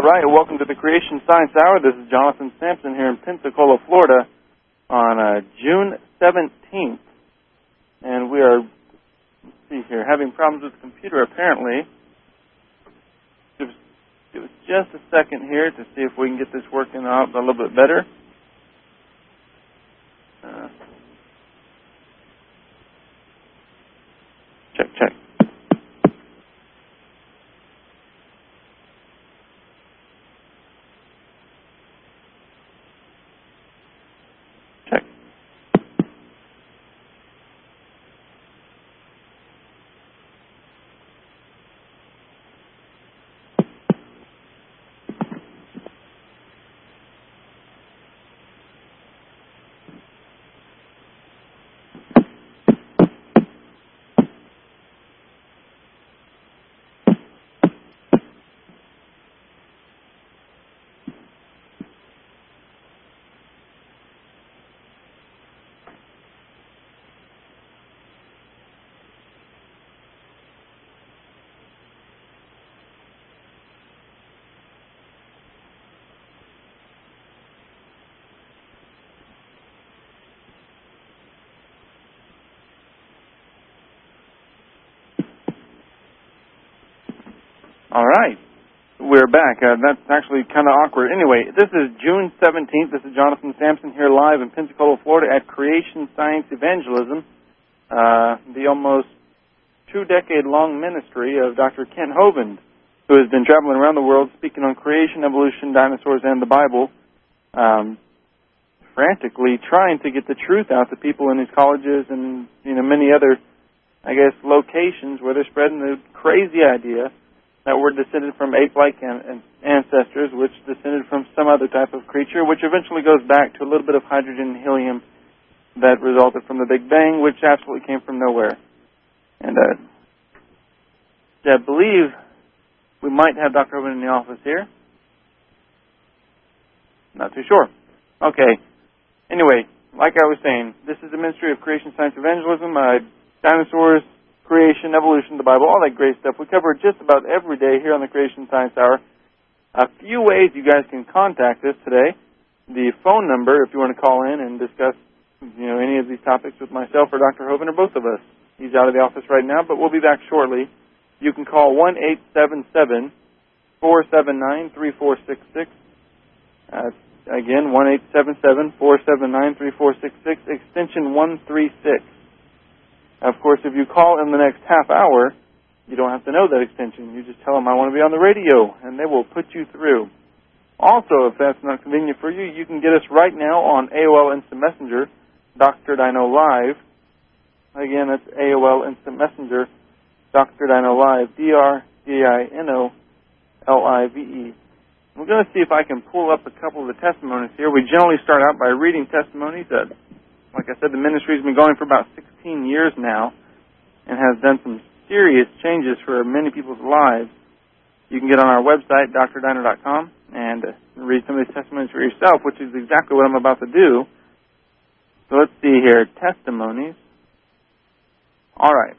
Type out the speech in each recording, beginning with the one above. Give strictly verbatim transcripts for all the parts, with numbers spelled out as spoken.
right, welcome to the Creation Science Hour. This is Jonathan Sampson here in Pensacola, Florida on uh, June seventeenth. And we are, let's see here, having problems with the computer apparently. Give us, give us just a second here to see if we can get this working out a little bit better. Uh, check, check. All right. We're back. Uh, that's actually kind of awkward. Anyway, this is June seventeenth. This is Jonathan Sampson here live in Pensacola, Florida at Creation Science Evangelism, uh, the almost two-decade-long ministry of Doctor Kent Hovind, who has been traveling around the world speaking on creation, evolution, dinosaurs, and the Bible, um, frantically trying to get the truth out to people in these colleges and, you know, many other, I guess, locations where they're spreading the crazy idea that we're descended from ape-like an- ancestors, which descended from some other type of creature, which eventually goes back to a little bit of hydrogen and helium that resulted from the Big Bang, which absolutely came from nowhere. And uh, I believe we might have Doctor Hovind in the office here. Not too sure. Okay. Anyway, like I was saying, this is the Ministry of Creation Science Evangelism, uh, dinosaurs, creation, evolution, the Bible, all that great stuff. We cover it just about every day here on the Creation Science Hour. A few ways you guys can contact us today. The phone number, if you want to call in and discuss, you know, any of these topics with myself or Doctor Hovind or both of us. He's out of the office right now, but we'll be back shortly. You can call one eight seven seven, four seven nine, three four six six. Uh, again, one eight seven seven, four seven nine, three four six six, extension one three six. Of course, if you call in the next half hour, you don't have to know that extension. You just tell them, I want to be on the radio, and they will put you through. Also, if that's not convenient for you, you can get us right now on A O L Instant Messenger, Doctor Dino Live. Again, that's A O L Instant Messenger, Doctor Dino Live, D R D I N O L I V E. We're going to see if I can pull up a couple of the testimonies here. We generally start out by reading testimonies that, like I said, the ministry's been going for about sixteen years now and has done some serious changes for many people's lives. You can get on our website, D R dino dot com, and uh, read some of these testimonies for yourself, which is exactly what I'm about to do. So let's see here. Testimonies. All right.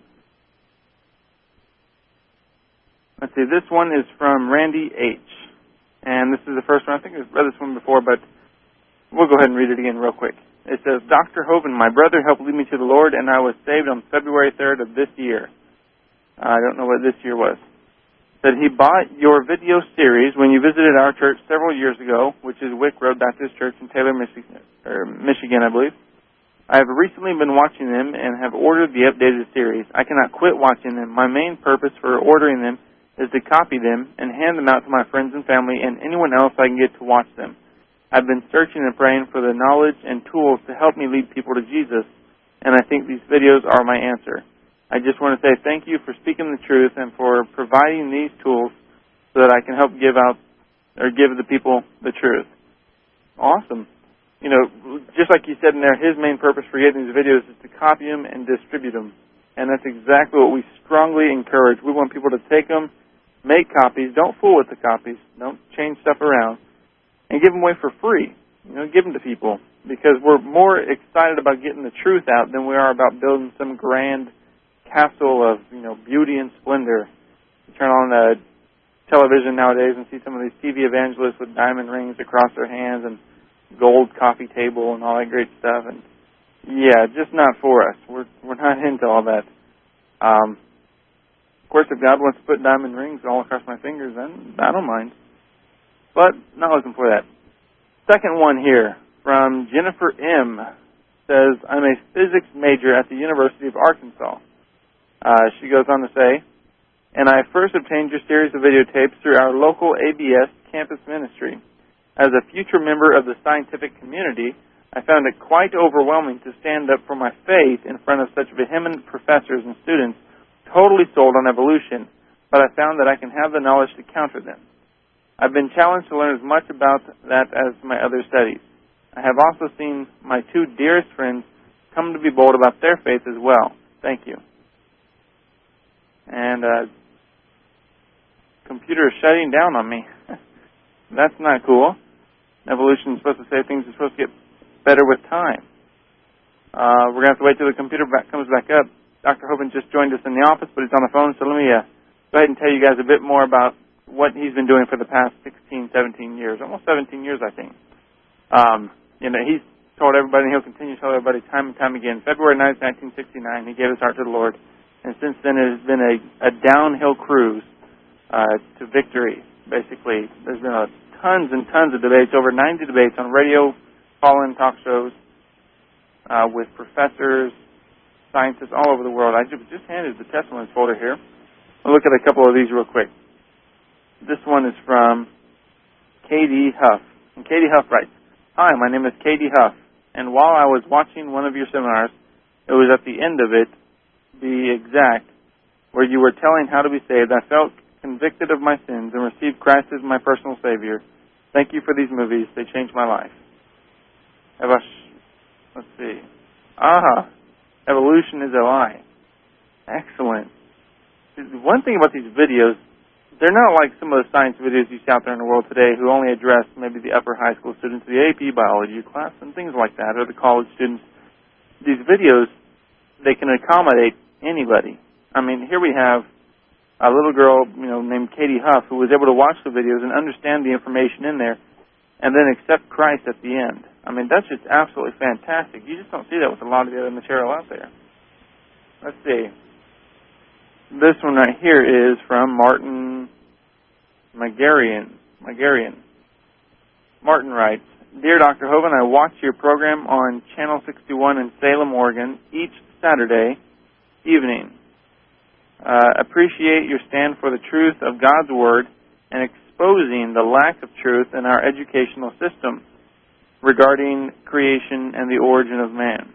Let's see. This one is from Randy H. And this is the first one. I think I've read this one before, but we'll go ahead and read it again real quick. It says, Doctor Hovind, my brother helped lead me to the Lord, and I was saved on February third of this year. I don't know what this year was. That he bought your video series when you visited our church several years ago, which is Wick Road Baptist Church in Taylor, Michigan, or Michigan, I believe. I have recently been watching them and have ordered the updated series. I cannot quit watching them. My main purpose for ordering them is to copy them and hand them out to my friends and family and anyone else I can get to watch them. I've been searching and praying for the knowledge and tools to help me lead people to Jesus, and I think these videos are my answer. I just want to say thank you for speaking the truth and for providing these tools so that I can help give out or give the people the truth. Awesome. You know, just like you said in there, his main purpose for getting these videos is to copy them and distribute them, and that's exactly what we strongly encourage. We want people to take them, make copies. Don't fool with the copies. Don't change stuff around. And give them away for free. You know, give them to people. Because we're more excited about getting the truth out than we are about building some grand castle of, you know, beauty and splendor. You turn on a television nowadays and see some of these T V evangelists with diamond rings across their hands and gold coffee table and all that great stuff. And yeah, just not for us. We're we're not into all that. Um, of course, if God wants to put diamond rings all across my fingers, then I don't mind. But not looking for that. Second one here from Jennifer M. says, I'm a physics major at the University of Arkansas. Uh, she goes on to say, and I first obtained your series of videotapes through our local A B S campus ministry. As a future member of the scientific community, I found it quite overwhelming to stand up for my faith in front of such vehement professors and students totally sold on evolution, but I found that I can have the knowledge to counter them. I've been challenged to learn as much about that as my other studies. I have also seen my two dearest friends come to be bold about their faith as well. Thank you. And uh, computer is shutting down on me. That's not cool. Evolution is supposed to say things are supposed to get better with time. Uh, we're going to have to wait till the computer back, comes back up. Doctor Hovind just joined us in the office, but he's on the phone, so let me uh, go ahead and tell you guys a bit more about what he's been doing for the past sixteen, seventeen years, almost seventeen years, I think. Um, you know, he's told everybody, and he'll continue to tell everybody time and time again. February ninth, nineteen sixty-nine, he gave his heart to the Lord, and since then it has been a, a downhill cruise uh, to victory, basically. There's been a, tons and tons of debates, over ninety debates on radio, call-in talk shows uh, with professors, scientists all over the world. I just handed the testimonies folder here. We'll look at a couple of these real quick. This one is from Katie Huff. And Katie Huff writes, Hi, my name is Katie Huff, and while I was watching one of your seminars, it was at the end of it, to be exact, where you were telling how to be saved, I felt convicted of my sins and received Christ as my personal Savior. Thank you for these movies. They changed my life. Let's see. Aha. Evolution is a lie. Excellent. One thing about these videos, they're not like some of the science videos you see out there in the world today who only address maybe the upper high school students, the A P biology class, and things like that, or the college students. These videos, they can accommodate anybody. I mean, here we have a little girl, you know, named Katie Huff, who was able to watch the videos and understand the information in there and then accept Christ at the end. I mean, that's just absolutely fantastic. You just don't see that with a lot of the other material out there. Let's see. This one right here is from Martin Magarian. Magarian. Martin writes, Dear Doctor Hovind, I watch your program on Channel sixty-one in Salem, Oregon, each Saturday evening. Uh, appreciate your stand for the truth of God's Word and exposing the lack of truth in our educational system regarding creation and the origin of man.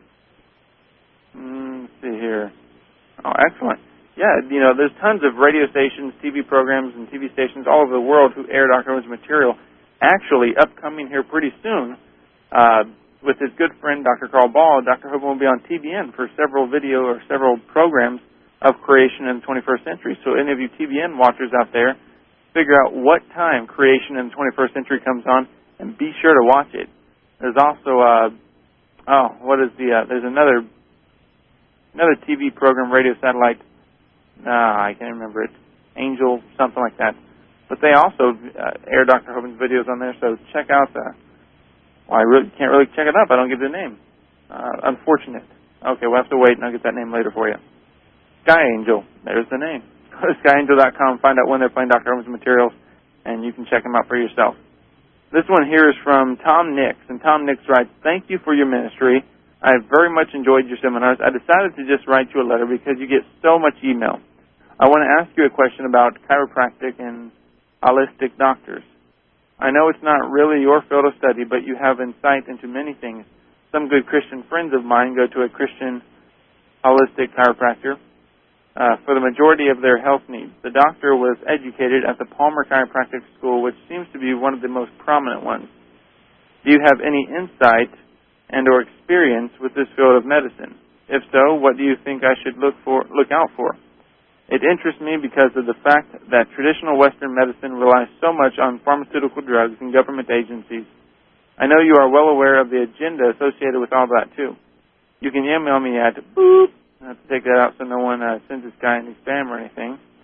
Mm, let's see here. Oh, excellent. Yeah, you know, there's tons of radio stations, T V programs, and T V stations all over the world who air Doctor Hovind's material. Actually, upcoming here pretty soon, uh, with his good friend Doctor Carl Ball, Doctor Hovind will be on T B N for several video or several programs of creation in the twenty-first century. So any of you T V N watchers out there, figure out what time creation in the twenty-first century comes on, and be sure to watch it. There's also, uh, oh, what is the, uh, there's another, another T V program, radio satellite. Nah, I can't remember it. Angel, something like that. But they also uh, air Doctor Hovind's videos on there, so check out the... Well, I really can't really check it up. I don't give the name. Uh, unfortunate. Okay, we'll have to wait, and I'll get that name later for you. Sky Angel. There's the name. Go to sky angel dot com, find out when they're playing Doctor Hovind's materials, and you can check them out for yourself. This one here is from Tom Nix, and Tom Nix writes, Thank you for your ministry. I have very much enjoyed your seminars. I decided to just write you a letter because you get so much email. I want to ask you a question about chiropractic and holistic doctors. I know it's not really your field of study, but you have insight into many things. Some good Christian friends of mine go to a Christian holistic chiropractor uh, for the majority of their health needs. The doctor was educated at the Palmer Chiropractic School, which seems to be one of the most prominent ones. Do you have any insight and or experience with this field of medicine? If so, what do you think I should look for, look out for? It interests me because of the fact that traditional Western medicine relies so much on pharmaceutical drugs and government agencies. I know you are well aware of the agenda associated with all that, too. You can email me at boop. I have to take that out so no one uh, sends this guy any spam or anything.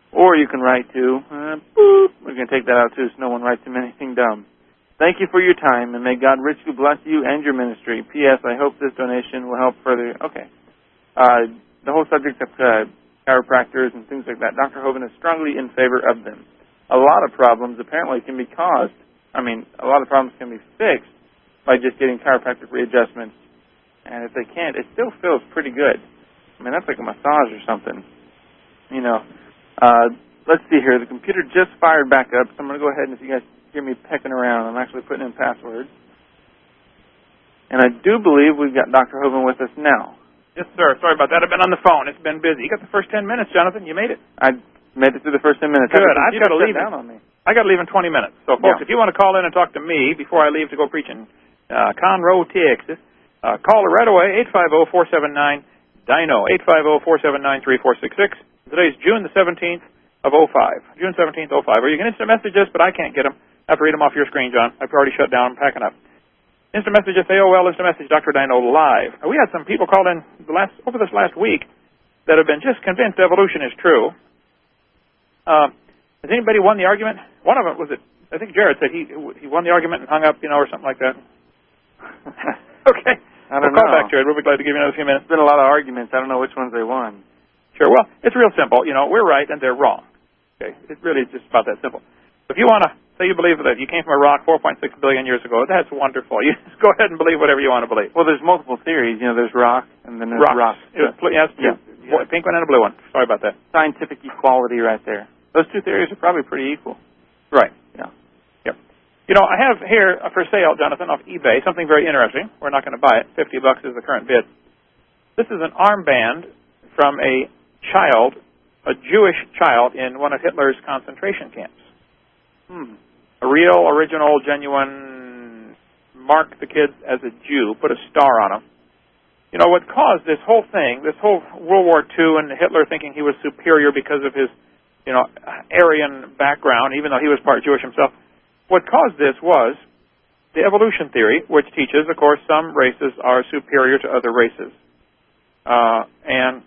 Or you can write to, uh, boop, we're going to take that out too so no one writes him anything dumb. Thank you for your time, and may God richly bless you and your ministry. P S. I hope this donation will help further. Okay. Uh, the whole subject of uh, chiropractors and things like that, Doctor Hovind is strongly in favor of them. A lot of problems apparently can be caused, I mean, a lot of problems can be fixed by just getting chiropractic readjustments. And if they can't, it still feels pretty good. I mean, that's like a massage or something. You know. Uh, let's see here. The computer just fired back up, so I'm going to go ahead and if you guys hear me pecking around, I'm actually putting in passwords. And I do believe we've got Doctor Hovind with us now. Yes, sir. Sorry about that. I've been on the phone. It's been busy. You got the first ten minutes, Jonathan. You made it. I made it through the first ten minutes. Good. I've got to leave down on me. I got to leave in twenty minutes. So, folks, yeah. If you want to call in and talk to me before I leave to go preach in uh, Conroe, Texas, uh, call her right away, eight five zero, four seven nine, D I N O, eight five zero, four seven nine, three four six six. Today's June the seventeenth of oh five. June seventeenth, oh five. Or you can instant message us, but I can't get them. I have to read them off your screen, John. I've already shut down. I'm packing up. Instant message at A O L, instant message Doctor Dino live. Now, we had some people call in the last, over this last week that have been just convinced evolution is true. Uh, has anybody won the argument? One of them was it, I think Jared said he he won the argument and hung up, you know, or something like that. Okay. I don't we'll call know. back, Jared. We'll be glad to give you another few minutes. There's been a lot of arguments. I don't know which ones they won. Sure. Well, it's real simple. You know, we're right and they're wrong. Okay. It really is just about that simple. If you want to say you believe that you came from a rock four point six billion years ago, that's wonderful. You just go ahead and believe whatever you want to believe. Well, there's multiple theories. You know, there's rock and then there's Rocks. rock. Yes, yes, yeah. yeah. Pink one and a blue one. Sorry about that. Scientific equality right there. Those two theories are probably pretty equal. Right. Yeah. Yep. You know, I have here for sale, Jonathan, off eBay, something very interesting. We're not going to buy it. Fifty bucks is the current bid. This is an armband from a child, a Jewish child in one of Hitler's concentration camps. Hmm. A real, original, genuine, mark the kid as a Jew, put a star on him. You know, what caused this whole thing, this whole World War Two and Hitler thinking he was superior because of his, you know, Aryan background, even though he was part Jewish himself, what caused this was the evolution theory, which teaches, of course, some races are superior to other races. Uh, and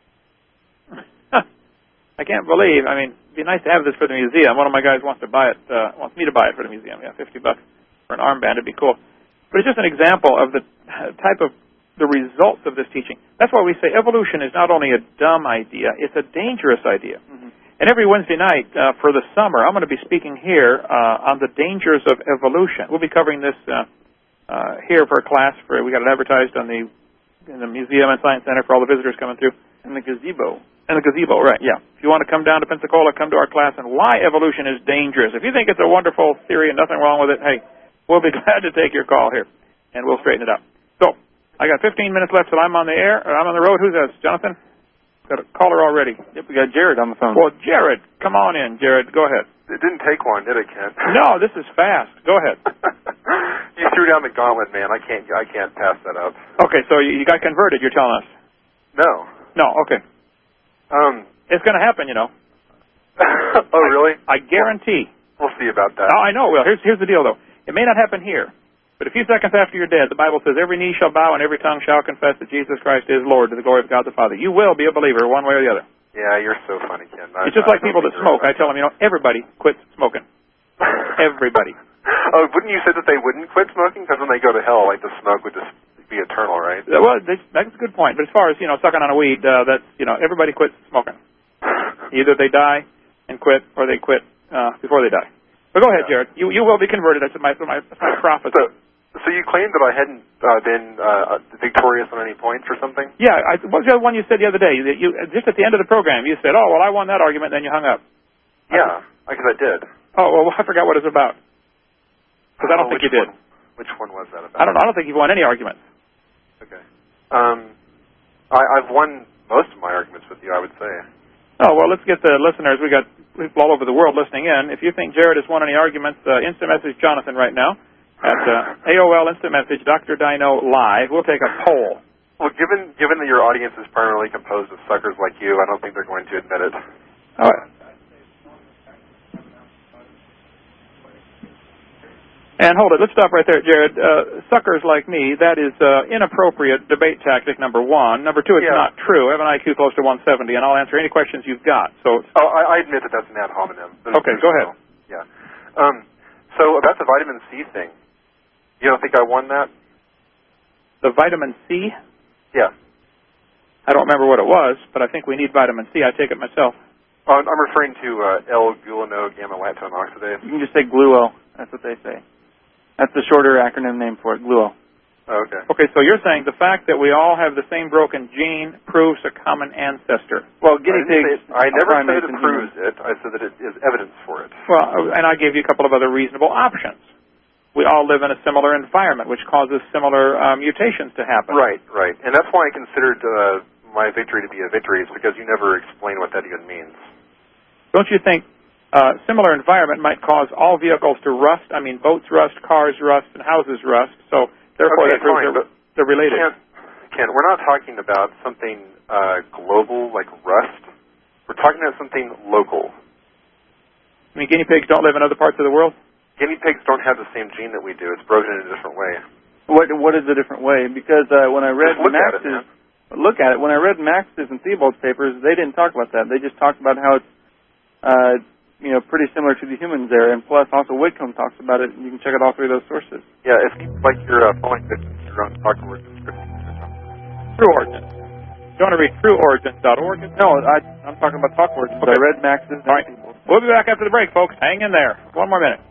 I can't believe, I mean, it'd be nice to have this for the museum. One of my guys wants to buy it, uh, wants me to buy it for the museum. Yeah, fifty bucks for an armband, it'd be cool. But it's just an example of the type of, the results of this teaching. That's why we say evolution is not only a dumb idea, it's a dangerous idea. Mm-hmm. And every Wednesday night uh, for the summer, I'm going to be speaking here uh, on the dangers of evolution. We'll be covering this uh, uh, here for a class. For we got it advertised on the in the Museum and Science Center for all the visitors coming through. And the gazebo. And the gazebo, right, yeah. If you want to come down to Pensacola, come to our class on why evolution is dangerous. If you think it's a wonderful theory and nothing wrong with it, hey, we'll be glad to take your call here, and we'll straighten it out. So, I got fifteen minutes left till I'm on the air, or I'm on the road. Who's that? Jonathan? Got a caller already. Yep, we got Jared on the phone. Well, Jared, come on in, Jared. Go ahead. It didn't take one, did it, Ken? No, this is fast. Go ahead. You threw down the gauntlet, man. I can't. I can't pass that up. Okay, so you got converted. You're telling us? No. No. Okay. Um, it's going to happen, you know. Oh, really? I, I guarantee. We'll see about that. Oh, I know. Well, here's here's the deal, though. It may not happen here, but a few seconds after you're dead, the Bible says every knee shall bow and every tongue shall confess that Jesus Christ is Lord to the glory of God the Father. You will be a believer one way or the other. Yeah, you're so funny, Ken. I, it's just I like people that smoke. I tell them, you know, everybody quits smoking. Everybody. Oh, wouldn't you say that they wouldn't quit smoking? Because when they go to hell, like, the smoke would just be eternal, right? Well, that's a good point. But as far as, you know, sucking on a weed, uh, that's, you know, everybody quits smoking. Either they die and quit, or they quit uh, before they die. But go ahead, Jared. You you will be converted. That's my my, my prophecy. So, so you claimed that I hadn't uh, been uh, victorious on any points or something? Yeah. I, what was the other one you said the other day? That you just at the end of the program, you said, "Oh, well, I won that argument," then you hung up. Yeah, because I, I did. Oh, well, I forgot what it was about. Because I don't oh, think you did. One? Which one was that about? I don't know. I don't think you've won any arguments. Okay. Um, I, I've won most of my arguments with you, I would say. Oh, well, let's get the listeners. We got people all over the world listening in. If you think Jared has won any arguments, uh, instant message Jonathan right now at uh, A O L instant message Doctor Dino live. We'll take a poll. Well, given given that your audience is primarily composed of suckers like you, I don't think they're going to admit it. All right. And hold it, let's stop right there, Jared. Uh, suckers like me, that is uh, inappropriate debate tactic, number one. Number two, it's yeah. not true. I have an I Q close to one seventy, and I'll answer any questions you've got. So, Oh, I, I admit that that's an ad hominem. Okay, go ahead. Yeah. Um, so about the vitamin C thing, you don't think I won that? The vitamin C? Yeah. I don't remember what it was, but I think we need vitamin C. I take it myself. Oh, I'm referring to uh, L-glucono-gamma-lactone oxidase. You can just say GLUO. That's what they say. That's the shorter acronym name for it, GLUO. Oh, okay. Okay, so you're saying the fact that we all have the same broken gene proves a common ancestor. Well, guinea pigs... I never said it proves it. I said that it is evidence for it. Well, and I gave you a couple of other reasonable options. We all live in a similar environment, which causes similar uh, mutations to happen. Right, right. And that's why I considered uh, my victory to be a victory, is because you never explain what that even means. Don't you think uh, similar environment might cause all vehicles to rust? I mean, boats rust, cars rust, and houses rust. So, therefore, okay, that proves fine, they're, they're related. Ken, Ken, we're not talking about something uh, global like rust. We're talking about something local. I mean, guinea pigs don't live in other parts of the world? Guinea pigs don't have the same gene that we do. It's broken in a different way. What What is a different way? Because uh, when I read Just look Max's... at it, man. Look at it. When I read Max's and Theobald's papers, they didn't talk about that. They just talked about how it's, uh, you know, pretty similar to the humans there. And plus, also Whitcomb talks about it. And you can check out all three of those sources. Yeah, it's like you're uh, following the your own talk origin description. True Origin. You want to read true origin dot org? No, I, I'm talking about talk origins. Okay. I read Max's and All right. Theobald's. We'll be back after the break, folks. Hang in there. One more minute.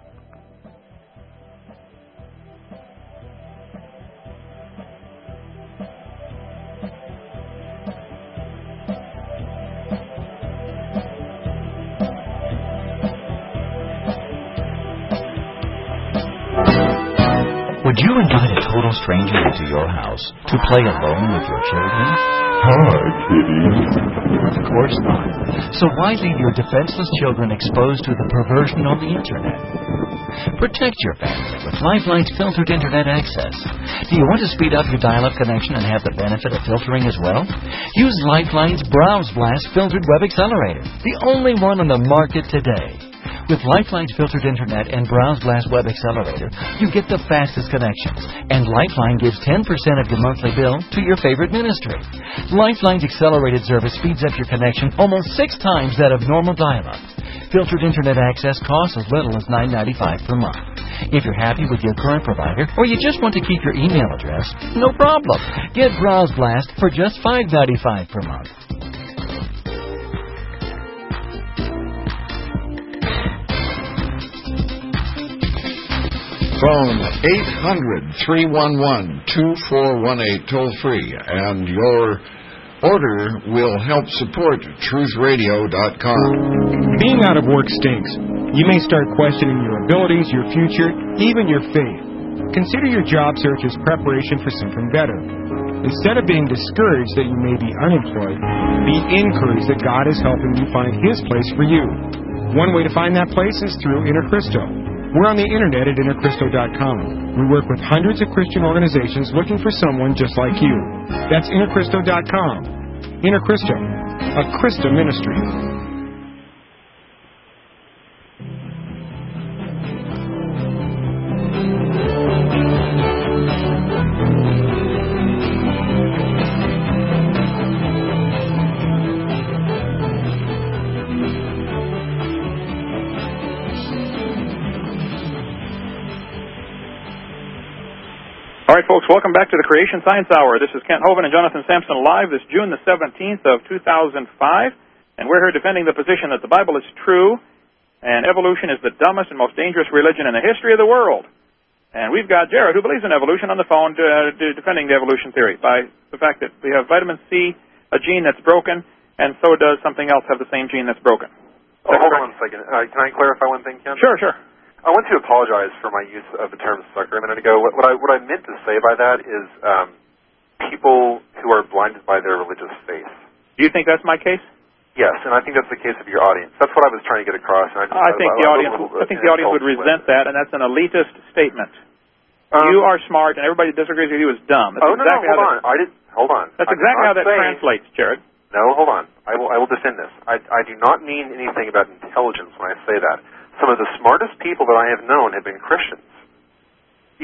Would you invite a total stranger into your house to play alone with your children? Hi, kitty. Of course not. So why leave your defenseless children exposed to the perversion on the Internet? Protect your family with Lifeline's filtered Internet access. Do you want to speed up your dial-up connection and have the benefit of filtering as well? Use Lifeline's Browse Blast Filtered Web Accelerator, the only one on the market today. With Lifeline's filtered Internet and Browse Blast Web Accelerator, you get the fastest connections, and Lifeline gives ten percent of your monthly bill to your favorite ministry. Lifeline's accelerated service speeds up your connection almost six times that of normal dial-up. Filtered Internet access costs as little as nine dollars and ninety-five cents per month. If you're happy with your current provider, or you just want to keep your email address, no problem. Get Browse Blast for just five dollars and ninety-five cents per month. Phone eight hundred, three one one, two four one eight toll free, and your order will help support truth radio dot com. Being out of work stinks. You may start questioning your abilities, your future, even your faith. Consider your job search as preparation for something better. Instead of being discouraged that you may be unemployed, be encouraged that God is helping you find His place for you. One way to find that place is through Inter Cristo. We're on the internet at Inter Cristo dot com. We work with hundreds of Christian organizations looking for someone just like you. That's Inter Cristo dot com. Inter Cristo, a Christa ministry. All right, folks, welcome back to the Creation Science Hour. This is Kent Hovind and Jonathan Sampson live this June the seventeenth of two thousand five, and we're here defending the position that the Bible is true and evolution is the dumbest and most dangerous religion in the history of the world. And we've got Jared, who believes in evolution, on the phone to, to defending the evolution theory by the fact that we have vitamin C, a gene that's broken, and so does something else have the same gene that's broken. Oh, hold on one second. Uh, can I clarify one thing, Ken? Sure, sure. I want to apologize for my use of the term sucker a minute ago. What, what I what I meant to say by that is um, people who are blinded by their religious faith. Do you think that's my case? Yes, and I think that's the case of your audience. That's what I was trying to get across. And I, just, I think I, the I, audience. I think the audience would resent that, and that's an elitist statement. Um, you are smart, and everybody that disagrees with you is dumb. That's oh exactly no, no, hold on. That, I did. Hold on. That's I exactly how that say, translates, Jared. No, hold on. I will. I will defend this. I, I do not mean anything about intelligence when I say that. Some of the smartest people that I have known have been Christians.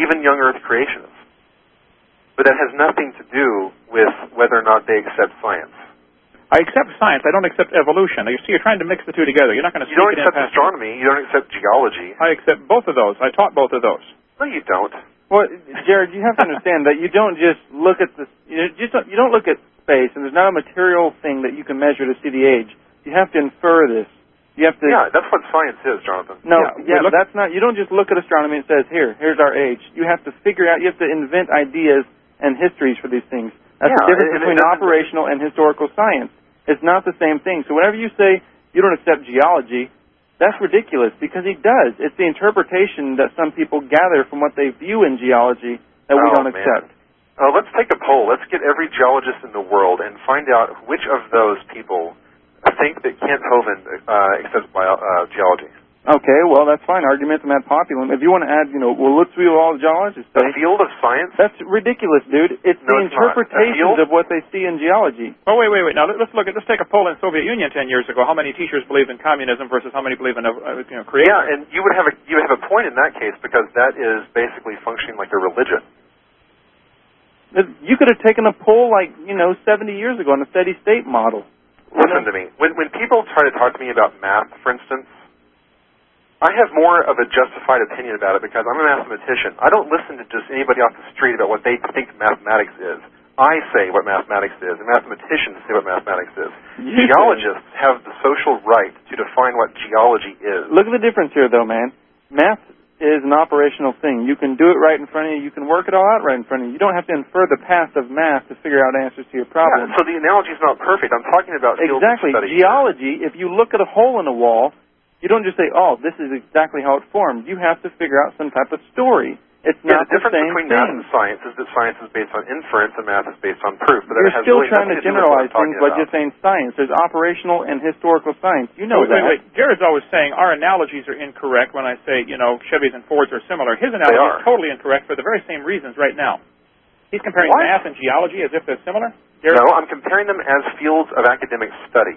even young Earth creationists. But that has nothing to do with whether or not they accept science. I accept science. I don't accept evolution. You see, you're trying to mix the two together. You're not going to. You don't accept astronomy. You don't accept geology. I accept both of those. I taught both of those. No, you don't. Well, Jared, you have to understand that you don't just look at the you know, just don't, you don't look at space, and there's not a material thing that you can measure to see the age. You have to infer this. You have to. Yeah, that's what science is, Jonathan. No, yeah, yeah, that's not. You don't just look at astronomy and says, "Here, here's our age." You have to figure out. You have to invent ideas and histories for these things. That's yeah, the difference and, between and operational and historical science. It's not the same thing. So whenever you say you don't accept geology, that's ridiculous because he does. It's the interpretation that some people gather from what they view in geology that we oh, don't man. accept. Uh, let's take a poll. Let's get every geologist in the world and find out which of those people think that Kent Hovind uh, accepts bio, uh, geology. Okay, well, that's fine. Argumentum ad populum. If you want to add, you know, well, let's view all the geologists say. The field of science? That's ridiculous, dude. It's no, the it's interpretations of what they see in geology. Oh, wait, wait, wait. Now, let's look at, let's take a poll in the Soviet Union ten years ago. How many teachers believed in communism versus how many believe in, uh, you know, creation? Yeah, and you would have a, you would have a point in that case because that is basically functioning like a religion. You could have taken a poll like, you know, seventy years ago on the steady state model. Listen to me. When, when people try to talk to me about math, for instance, I have more of a justified opinion about it because I'm a mathematician. I don't listen to just anybody off the street about what they think mathematics is. I say what mathematics is, and mathematicians say what mathematics is. You Geologists say. have the social right to define what geology is. Look at the difference here, though, man. Math is an operational thing. You can do it right in front of you. You can work it all out right in front of you. You don't have to infer the path of math to figure out answers to your problem. Yeah, so the analogy is not perfect. I'm talking about fields exactly. of study. Geology, if you look at a hole in a wall, you don't just say, oh, this is exactly how it formed. You have to figure out some type of story. It's yeah, not the difference the same between thing. math and science is that science is based on inference and math is based on proof. But You're that has still really trying to to generalize things by just saying science. There's operational and historical science. You know wait, that. Wait, wait. Jared's always saying our analogies are incorrect when I say, you know, Chevys and Fords are similar. His analogy is totally incorrect for the very same reasons right now. He's comparing what? math and geology as if they're similar? Jared? No, I'm comparing them as fields of academic study.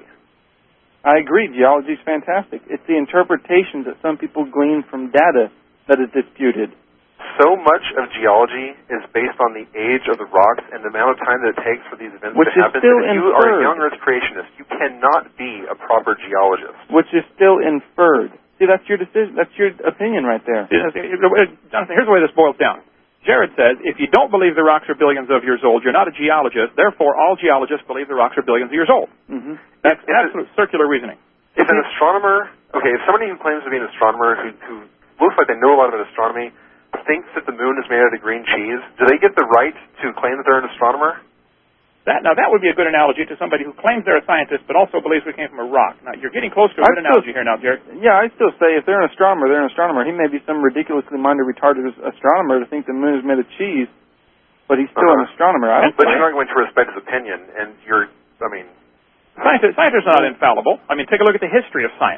I agree. Geology is fantastic. It's the interpretations that some people glean from data that is disputed. So much of geology is based on the age of the rocks and the amount of time that it takes for these events Which to happen. Is still if you inferred. are a young Earth creationist, you cannot be a proper geologist. Which is still inferred. See, that's your decision. That's your opinion right there. Jonathan, here's the way this boils down. Jared says, if you don't believe the rocks are billions of years old, you're not a geologist. Therefore, all geologists believe the rocks are billions of years old. Mm-hmm. That's if, absolute if circular reasoning. If an astronomer, okay, if somebody who claims to be an astronomer who, who looks like they know a lot about astronomy thinks that the moon is made out of green cheese, do they get the right to claim that they're an astronomer? That, now, that would be a good analogy to somebody who claims they're a scientist but also believes we came from a rock. Now, you're getting close to a good still, analogy here now, Jared. Yeah, I still say if they're an astronomer, they're an astronomer. He may be some ridiculously minded, retarded astronomer to think the moon is made of cheese, but he's still uh-huh. an astronomer. I don't but think. you're not going to respect his opinion, and you're, I mean... Scientists, scientists are not infallible. I mean, take a look at the history of science.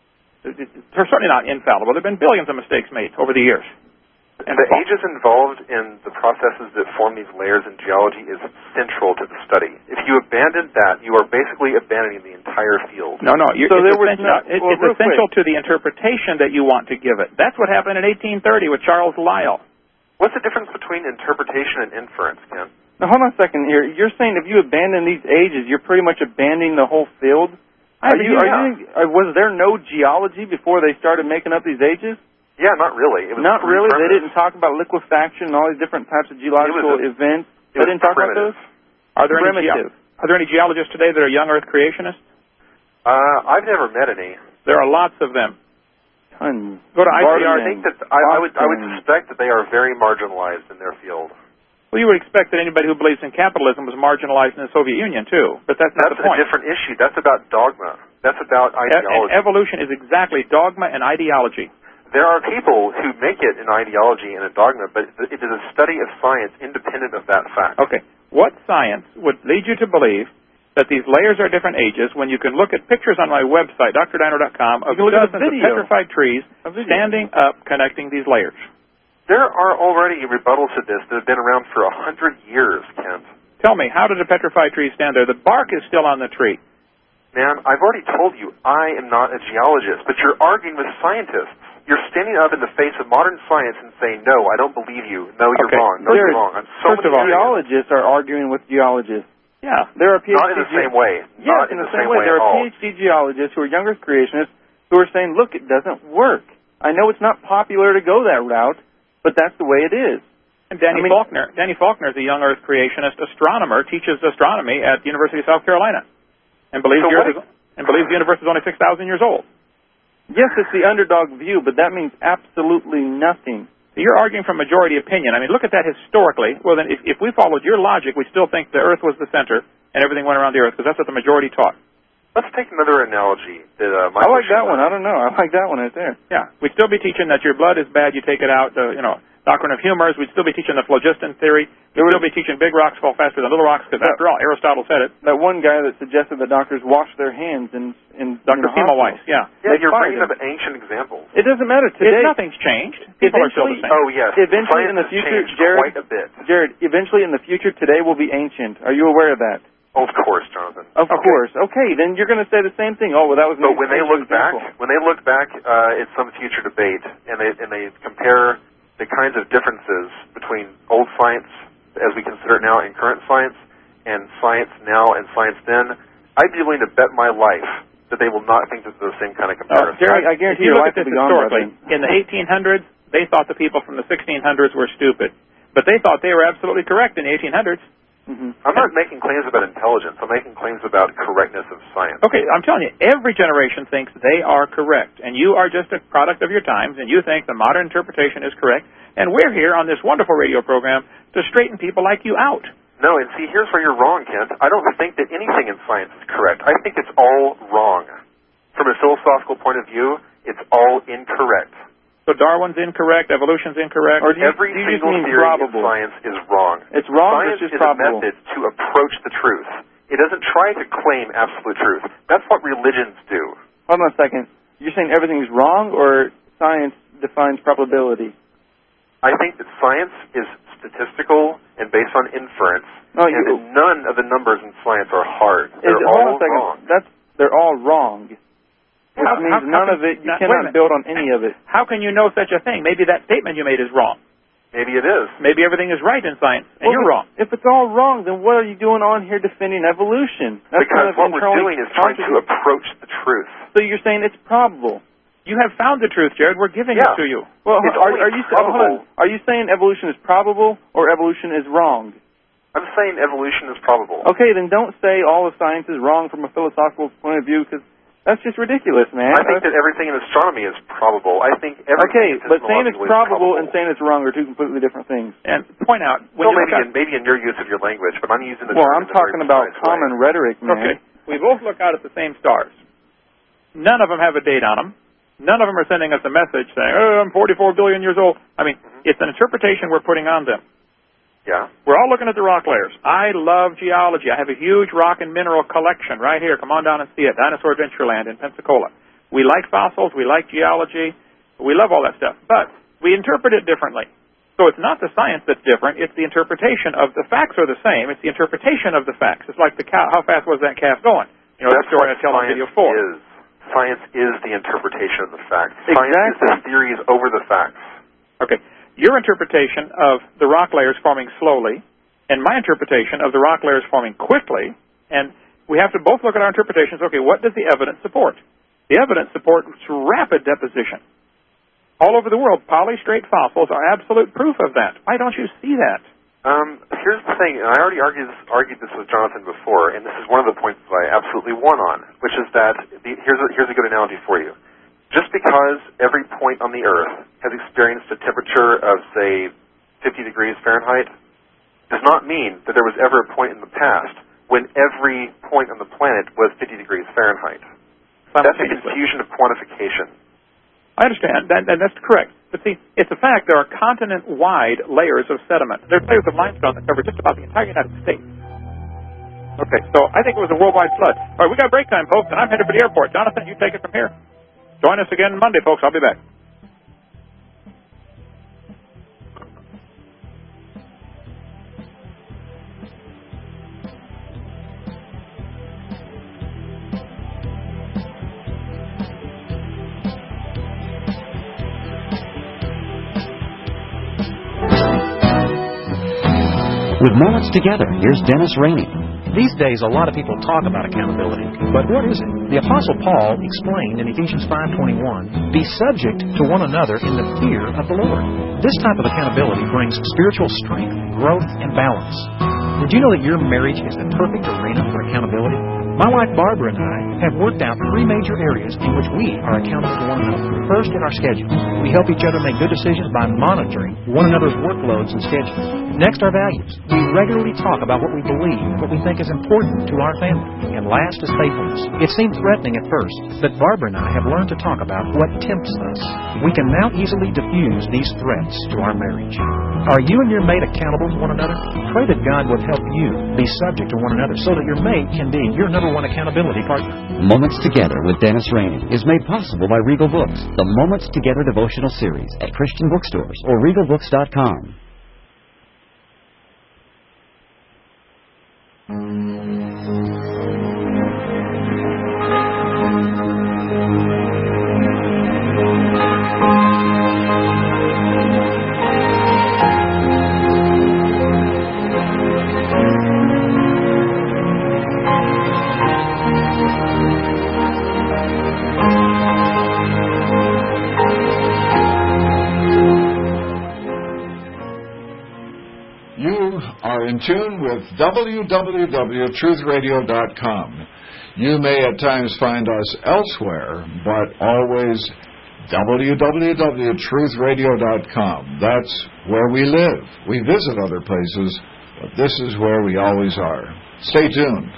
They're certainly not infallible. There have been billions of mistakes made over the years. And the ages involved in the processes that form these layers in geology is central to the study. If you abandon that, you are basically abandoning the entire field. No, no. You're, so it's there was essential, no, it, well, it's essential to the interpretation that you want to give it. That's what happened in eighteen thirty with Charles Lyell. What's the difference between interpretation and inference, Ken? Now, hold on a second here. You're saying if you abandon these ages, you're pretty much abandoning the whole field? Are you, are you, are, was there no geology before they started making up these ages? Yeah, not really. It was not really. Primitive. They didn't talk about liquefaction and all these different types of geological a, events. They didn't talk primitive. about those. Are there primitive? Any, are there any geologists today that are young Earth creationists? Uh, I've never met any. There are lots of them. Tons. Go to I C R. I think that I, I would I would suspect that they are very marginalized in their field. Well, you would expect that anybody who believes in capitalism was marginalized in the Soviet Union too, but that's not that's the point. That's a different issue. That's about dogma. That's about ideology. And evolution is exactly dogma and ideology. There are people who make it an ideology and a dogma, but it is a study of science independent of that fact. Okay. What science would lead you to believe that these layers are different ages when you can look at pictures on my website, D R dino dot com, of dozens of petrified trees standing up connecting these layers? There are already rebuttals to this that have been around for a hundred years, Kent. Tell me, how did a petrified tree stand there? The bark is still on the tree. Man, I've already told you I am not a geologist, but you're arguing with scientists. you're standing up in the face of modern science and saying, no, I don't believe you. No, you're Okay. wrong. No, Jared, you're wrong. I'm so first of all, geologists are arguing with geologists. Yeah. There are PhD Not in the same way. Yes, Not in in the the same same way. way There at are all. PhD geologists who are younger creationists who are saying, look, it doesn't work. I know it's not popular to go that route, but that's the way it is. And Danny I mean, Faulkner, Danny Faulkner is a young Earth creationist astronomer, teaches astronomy at the University of South Carolina, and believes So the Earth what- is, and believes the universe is only six thousand years old. Yes, it's the underdog view, but that means absolutely nothing. So you're arguing from majority opinion. I mean, look at that historically. Well, then, if, if we followed your logic, we'd still think the Earth was the center and everything went around the Earth, because that's what the majority taught. Let's take another analogy that uh, I Michael like that Schumer- one. I don't know. I like that one right there. Yeah, we'd still be teaching that your blood is bad, you take it out, uh, you know, doctrine of humors. We'd still be teaching the phlogiston theory. We'd still be teaching big rocks fall faster than little rocks, because after all, Aristotle said it. That one guy that suggested that doctors wash their hands in in Doctor in the Semmelweis, hospital. yeah. Yeah, you're They bringing fired up ancient examples. It doesn't matter It, today. nothing's changed. People are still the same. Oh, yes. Eventually Science in the has future, changed Jared- quite a bit. Jared, eventually in the future, today will be ancient. Are you aware of that? Oh, of course, Jonathan. Of Okay. course. Okay, then you're going to say the same thing. Oh, well, that was. an But when they look ancient back, example. when they look back uh, at some future debate, and they and they compare the kinds of differences between old science, as we consider it now, and current science, and science now and science then, I'd be willing to bet my life that they will not think that they're the same kind of Uh, comparison. Jerry, I If guarantee you your look life at will this be gone by historically, then. in the eighteen hundreds, they thought the people from the sixteen hundreds were stupid. But they thought they were absolutely correct in the eighteen hundreds. Mm-hmm. I'm not making claims about intelligence. I'm making claims about correctness of science. Okay, I'm telling you, every generation thinks they are correct, and you are just a product of your times, and you think the modern interpretation is correct, and we're here on this wonderful radio program to straighten people like you out. No, and see, here's where you're wrong, Kent. I don't think that anything in science is correct. I think it's all wrong. From a philosophical point of view, it's all incorrect. So Darwin's incorrect, evolution's incorrect. Or do you, Every do you just single mean theory probable? in science is wrong. It's wrong, Science it's just is probable. a method to approach the truth. It doesn't try to claim absolute truth. That's what religions do. Hold on a second. You're saying everything's wrong, or science defines probability? I think that science is statistical and based on inference, No, and you- that none of the numbers in science are hard. Is They're it, hold on all a second. wrong. That's they're all wrong. Which How- means how- how none can- of it. You now, wait a cannot minute. build on any of it. How can you know such a thing? Maybe that statement you made is wrong. Maybe it is. Maybe everything is right in science, and Well, you're if- wrong. If it's all wrong, then what are you doing on here defending evolution? That's Because kind of what we're internally doing is trying to contradictory. approach the truth. So you're saying it's probable. You have found the truth, Jared. We're giving Yeah. it to you. Well, It's are, only are you probable. hold on. Are you saying evolution is probable or evolution is wrong? I'm saying evolution is probable. Okay, then don't say all of science is wrong from a philosophical point of view, because that's just ridiculous, man. I think that everything in astronomy is probable. I think everything Okay, is but saying it's epistemologically probable probable. and saying it's wrong are two completely different things. And point out when Well, you maybe look in, maybe in your use of your language, but I'm using the Well, term I'm in a very talking about precise common way. rhetoric, man. Okay, we both look out at the same stars. None of them have a date on them. None of them are sending us a message saying, oh, I'm forty-four billion years old. I mean, Mm-hmm. it's an interpretation we're putting on them. Yeah. We're all looking at the rock layers. I love geology. I have a huge rock and mineral collection right here. Come on down and see it. Dinosaur Adventureland in Pensacola. We like fossils. We like geology. We love all that stuff. But we interpret it differently. So it's not the science that's different. It's the interpretation of the facts are the same. It's the interpretation of the facts. It's like the cow. How fast was that calf going? You know, That's the story I what tell on science video four. is. Science is the interpretation of the facts. Science is Exactly. the theories over the facts. Okay. Your interpretation of the rock layers forming slowly and my interpretation of the rock layers forming quickly, and we have to both look at our interpretations. Okay, what does the evidence support? The evidence supports rapid deposition. All over the world, polystrate fossils are absolute proof of that. Why don't you see that? Um, here's the thing, and I already argued this, argued this with Jonathan before, and this is one of the points that I absolutely won on, which is that, the, here's, a, here's a good analogy for you. Just because every point on the Earth has experienced a temperature of, say, fifty degrees Fahrenheit, does not mean that there was ever a point in the past when every point on the planet was fifty degrees Fahrenheit. That's a confusion of quantification. I understand, that, and that's correct. But see, it's a fact there are continent-wide layers of sediment. There are layers of limestone that cover just about the entire United States. Okay, so I think it was a worldwide flood. All right, we got break time, folks, and I'm headed for the airport. Jonathan, you take it from here. Join us again Monday, folks. I'll be back. With Moments Together, here's Dennis Rainey. These days, a lot of people talk about accountability, but what is it? The Apostle Paul explained in Ephesians five twenty-one, be subject to one another in the fear of the Lord. This type of accountability brings spiritual strength, growth, and balance. Did you know that your marriage is the perfect arena for accountability? My wife Barbara and I have worked out three major areas in which we are accountable to one another. First, in our schedule. We help each other make good decisions by monitoring one another's workloads and schedules. Next, our values. We regularly talk about what we believe, what we think is important to our family. And last is faithfulness. It seemed threatening at first, but Barbara and I have learned to talk about what tempts us. We can now easily diffuse these threats to our marriage. Are you and your mate accountable to one another? Pray that God would help you be subject to one another so that your mate can be your number one accountability partner. Moments Together with Dennis Rainey is made possible by Regal Books, the Moments Together devotional series at Christian bookstores or regal books dot com. In tune with w w w dot truth radio dot com. You may at times find us elsewhere, but always w w w dot truth radio dot com. That's where we live. We visit other places, but this is where we always are. Stay tuned.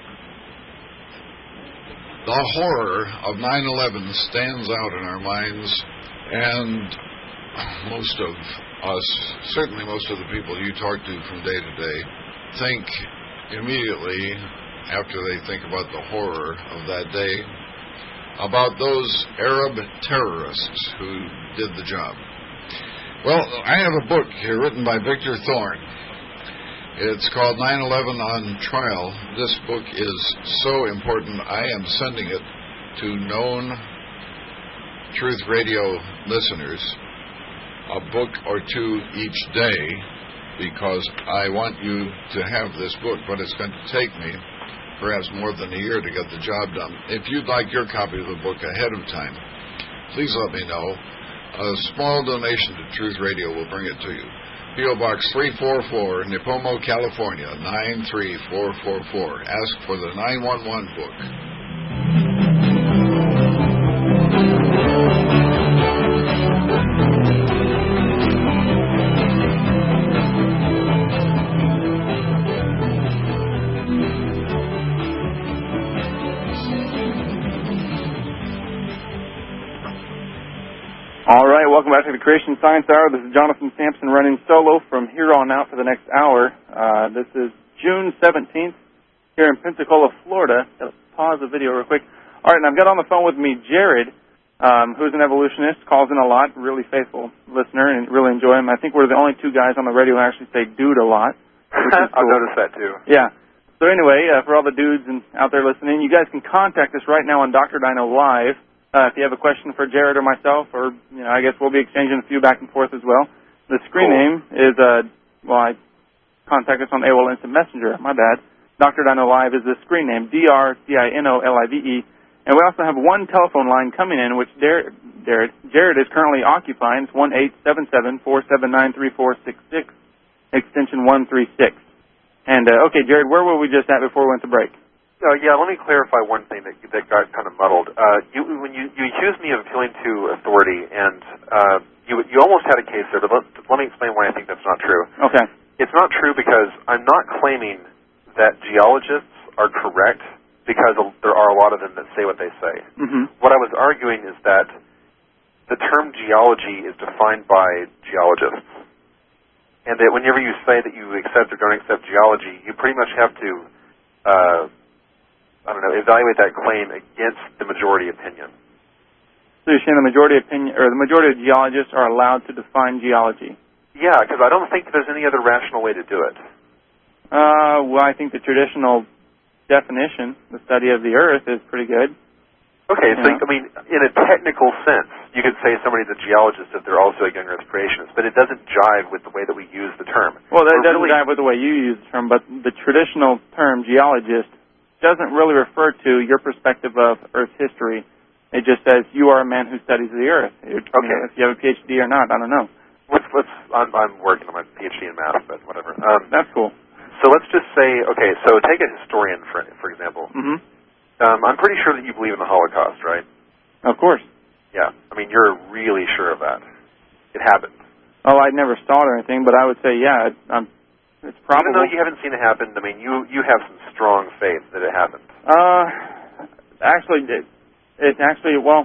The horror of nine eleven stands out in our minds, and most of us, certainly most of the people you talk to from day to day, think immediately, after they think about the horror of that day, about those Arab terrorists who did the job. Well, I have a book here written by Victor Thorne. It's called nine eleven on Trial. This book is so important, I am sending it to known Truth Radio listeners, a book or two each day, because I want you to have this book, but it's going to take me perhaps more than a year to get the job done. If you'd like your copy of the book ahead of time, please let me know. A small donation to Truth Radio will bring it to you. P O Box three forty-four, Nipomo, California, nine three four four four. Ask for the nine one one book. All right, welcome back to the Creation Science Hour. This is Jonathan Sampson running solo from here on out for the next hour. Uh, this is June seventeenth here in Pensacola, Florida. Gotta pause the video real quick. All right, and I've got on the phone with me Jared, um, who's an evolutionist, calls in a lot, really faithful listener, and really enjoy him. I think we're the only two guys on the radio who actually say dude a lot. Cool. I've noticed that too. Yeah. So anyway, uh, for all the dudes and out there listening, you guys can contact us right now on Doctor Dino Live. Uh, if you have a question for Jared or myself, or, you know, I guess we'll be exchanging a few back and forth as well. The screen cool. name is, uh, well, I contact us on A O L Instant Messenger. My bad. Doctor Dino Live is the screen name, D R D I N O L I V E. And we also have one telephone line coming in, which Jared, Jared, Jared is currently occupying. It's one eight seven seven, four seven nine, three four six six, extension one three six. And, uh, okay, Jared, where were we just at before we went to break? Uh, yeah, let me clarify one thing that that got kind of muddled. Uh, you, when you, you accused me of appealing to authority, and uh, you you almost had a case there, but let, let me explain why I think that's not true. Okay. It's not true because I'm not claiming that geologists are correct, because there are a lot of them that say what they say. Mm-hmm. What I was arguing is that the term geology is defined by geologists, and that whenever you say that you accept or don't accept geology, you pretty much have to uh, I don't know, evaluate that claim against the majority opinion. So you're saying the majority opinion, or the majority of geologists are allowed to define geology? Yeah, because I don't think there's any other rational way to do it. Uh, well, I think the traditional definition, the study of the Earth, is pretty good. Okay, yeah. so I mean, in a technical sense, you could say somebody's a geologist if they're also a young Earth creationist, but it doesn't jive with the way that we use the term. Well, that We're doesn't really, jive with the way you use the term, but the traditional term geologist doesn't really refer to your perspective of Earth's history. It just says you are a man who studies the Earth. It, okay. You know, if you have a P H D or not, I don't know. Let's, let's, I'm, I'm working on my P H D in math, but whatever. Um, That's cool. So let's just say, okay, so take a historian, for, for example. Mm-hmm. Um, I'm pretty sure that you believe in the Holocaust, right? Of course. Yeah. I mean, you're really sure of that. It happened. Oh, I never saw it or anything, but I would say, yeah, it, um, it's probable. Even though you haven't seen it happen, I mean, you, you have some strong faith that it happened. Uh, actually, it, it actually, well,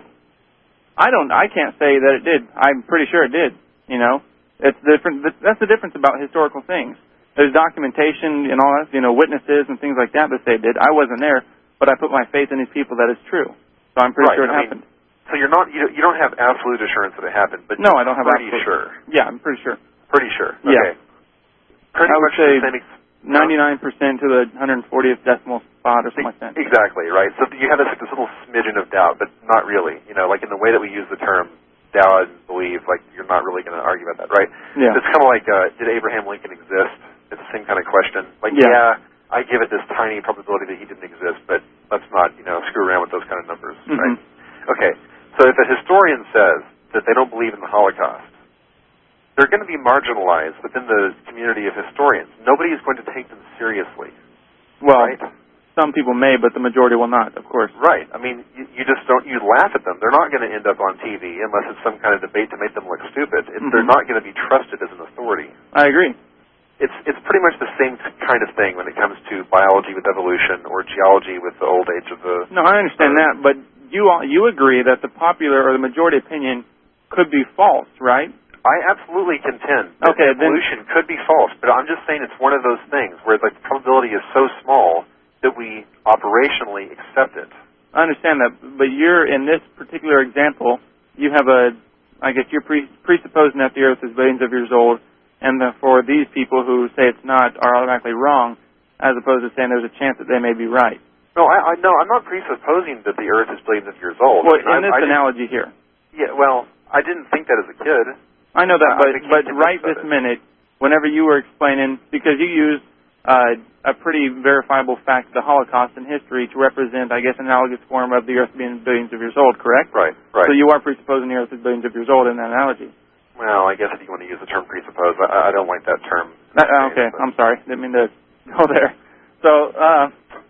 I don't, I can't say that it did. I'm pretty sure it did, you know. It's different. That's the difference about historical things. There's documentation and all that, you know, witnesses and things like that that say it did. I wasn't there, but I put my faith in these people that it's true. So I'm pretty right. sure it I happened. Mean, so you're not, you don't, you don't have absolute assurance that it happened, but no, I don't have pretty absolute. sure. Yeah, I'm pretty sure. Pretty sure. Yeah. Okay. Pretty I would much say the same. Ex- ninety-nine percent to the one hundred fortieth decimal spot or something like that. Exactly, right. So you have this, like, this little smidgen of doubt, but not really. You know, like in the way that we use the term doubt and believe, like you're not really going to argue about that, right? Yeah. It's kind of like, uh, did Abraham Lincoln exist? It's the same kind of question. Like, yeah. yeah, I give it this tiny probability that he didn't exist, but let's not, you know, screw around with those kind of numbers, mm-hmm. right? Okay, so if a historian says that they don't believe in the Holocaust, they're going to be marginalized within the community of historians. Nobody is going to take them seriously. Well, right? Some people may, but the majority will not, of course. Right. I mean, you, you just don't, you laugh at them. They're not going to end up on T V unless it's some kind of debate to make them look stupid. It, mm-hmm. They're not going to be trusted as an authority. I agree. It's it's pretty much the same kind of thing when it comes to biology with evolution or geology with the old age of the... No, I understand uh, that, but you you agree that the popular or the majority opinion could be false, right? I absolutely contend that okay, evolution then, could be false, but I'm just saying it's one of those things where like, the probability is so small that we operationally accept it. I understand that, but you're, in this particular example, you have a, I guess you're pre- presupposing that the Earth is billions of years old, and the, for these people who say it's not are automatically wrong, as opposed to saying there's a chance that they may be right. No, I, I no, I'm not presupposing that the Earth is billions of years old. Well, I mean, in this I, I analogy here. Yeah, well, I didn't think that as a kid. I know that, I, but I but right this it. minute, whenever you were explaining, because you used uh, a pretty verifiable fact of the Holocaust in history to represent, I guess, an analogous form of the Earth being billions of years old, correct? Right, right. So you are presupposing the Earth is billions of years old in that analogy. Well, I guess if you want to use the term presuppose, I, I don't like that term. Uh, okay, but. I'm sorry. Didn't mean to go there. So, uh,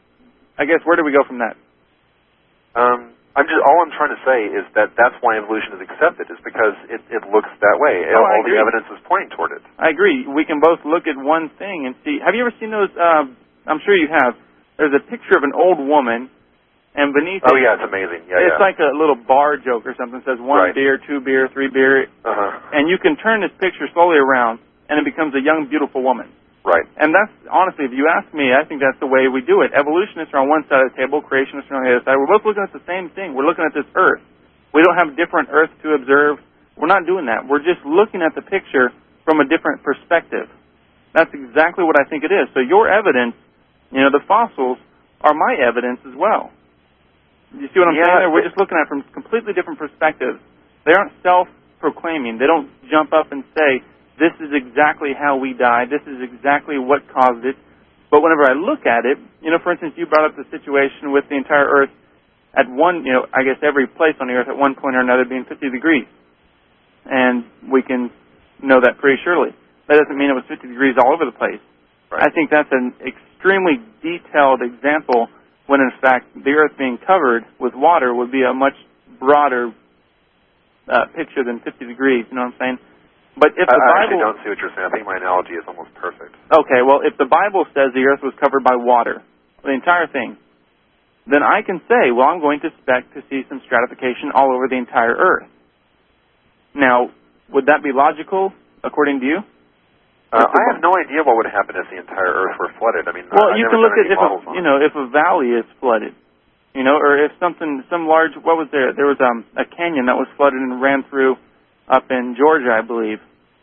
I guess where do we go from that? Um, I'm just all I'm trying to say is that that's why evolution is accepted, is because it, it looks that way. Oh, all the evidence is pointing toward it. I agree. We can both look at one thing and see. Have you ever seen those? Uh, I'm sure you have. There's a picture of an old woman, and beneath oh, it, yeah, it's amazing. Yeah, it's yeah. like a little bar joke or something. It says one right. beer, two beer, three beer. Uh-huh. And you can turn this picture slowly around, and it becomes a young, beautiful woman. Right. And that's, honestly, if you ask me, I think that's the way we do it. Evolutionists are on one side of the table, creationists are on the other side. We're both looking at the same thing. We're looking at this Earth. We don't have different Earth to observe. We're not doing that. We're just looking at the picture from a different perspective. That's exactly what I think it is. So your evidence, you know, the fossils are my evidence as well. You see what I'm yeah, saying there? We're just looking at it from completely different perspectives. They aren't self-proclaiming. They don't jump up and say, this is exactly how we died. This is exactly what caused it. But whenever I look at it, you know, for instance, you brought up the situation with the entire Earth at one, you know, I guess every place on the Earth at one point or another being fifty degrees. And we can know that pretty surely. That doesn't mean it was fifty degrees all over the place. Right. I think that's an extremely detailed example when, in fact, the Earth being covered with water would be a much broader uh, picture than fifty degrees. You know what I'm saying? But if the I Bible, actually don't see what you're saying. I think my analogy is almost perfect. Okay, well, if the Bible says the Earth was covered by water, the entire thing, then I can say, well, I'm going to expect to see some stratification all over the entire Earth. Now, would that be logical, according to you? Uh, I have no idea what would happen if the entire Earth were flooded. I mean, well, I've you never can look done at any if a, models on you know if a valley is flooded, you know, or if something some large what was there? There was um, a canyon that was flooded and ran through up in Georgia, I believe.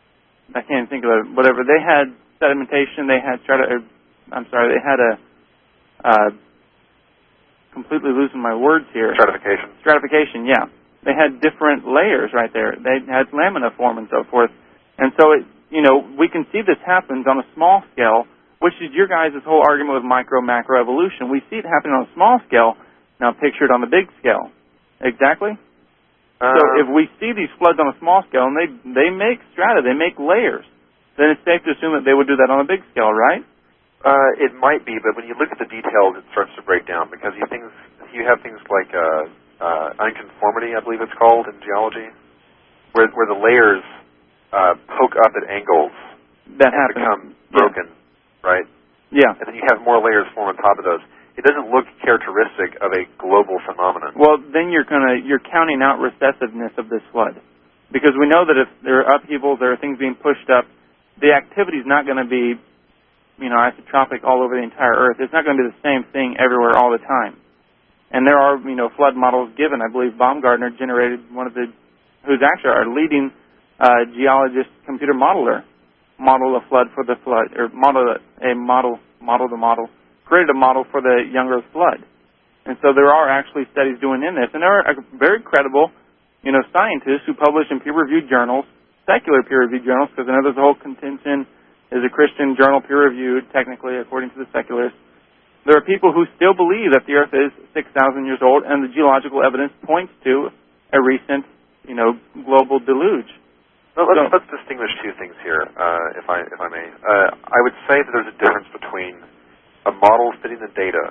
I can't think of it. Whatever they had sedimentation, they had strata. Or, I'm sorry, they had a. Uh, completely losing my words here. Stratification. Stratification, yeah. they had different layers right there. They had lamina form and so forth. And so, it, you know, we can see this happens on a small scale, which is your guys' whole argument with micro, macro evolution. We see it happening on a small scale, now pictured on the big scale. Exactly? Uh, so if we see these floods on a small scale, and they, they make strata, they make layers, then it's safe to assume that they would do that on a big scale, right? Uh, it might be, but when you look at the details, it starts to break down, because you, things, you have things like uh, uh, unconformity, I believe it's called in geology, where, where the layers uh, poke up at angles that and become broken, yeah. right? Yeah. And then you have more layers form on top of those. It doesn't look characteristic of a global phenomenon. Well, then you're gonna you're counting out recessiveness of this flood, because we know that if there are upheavals, there are things being pushed up, the activity is not going to be, you know, isotropic all over the entire Earth. It's not going to be the same thing everywhere all the time. And there are, you know, flood models given. I believe Baumgartner generated one of the, who's actually our leading uh, geologist, computer modeler, model a flood for the flood, or model a model model the model. created a model for the young Earth flood. And so there are actually studies doing in this. And there are very credible, you know, scientists who publish in peer-reviewed journals, secular peer-reviewed journals, because I know there's a whole contention, is a Christian journal peer-reviewed, technically, according to the secularists. There are people who still believe that the Earth is six thousand years old, and the geological evidence points to a recent, you know, global deluge. Well, let's, so, let's distinguish two things here, uh, if I if I may. Uh, I would say that there's a difference between a model fitting the data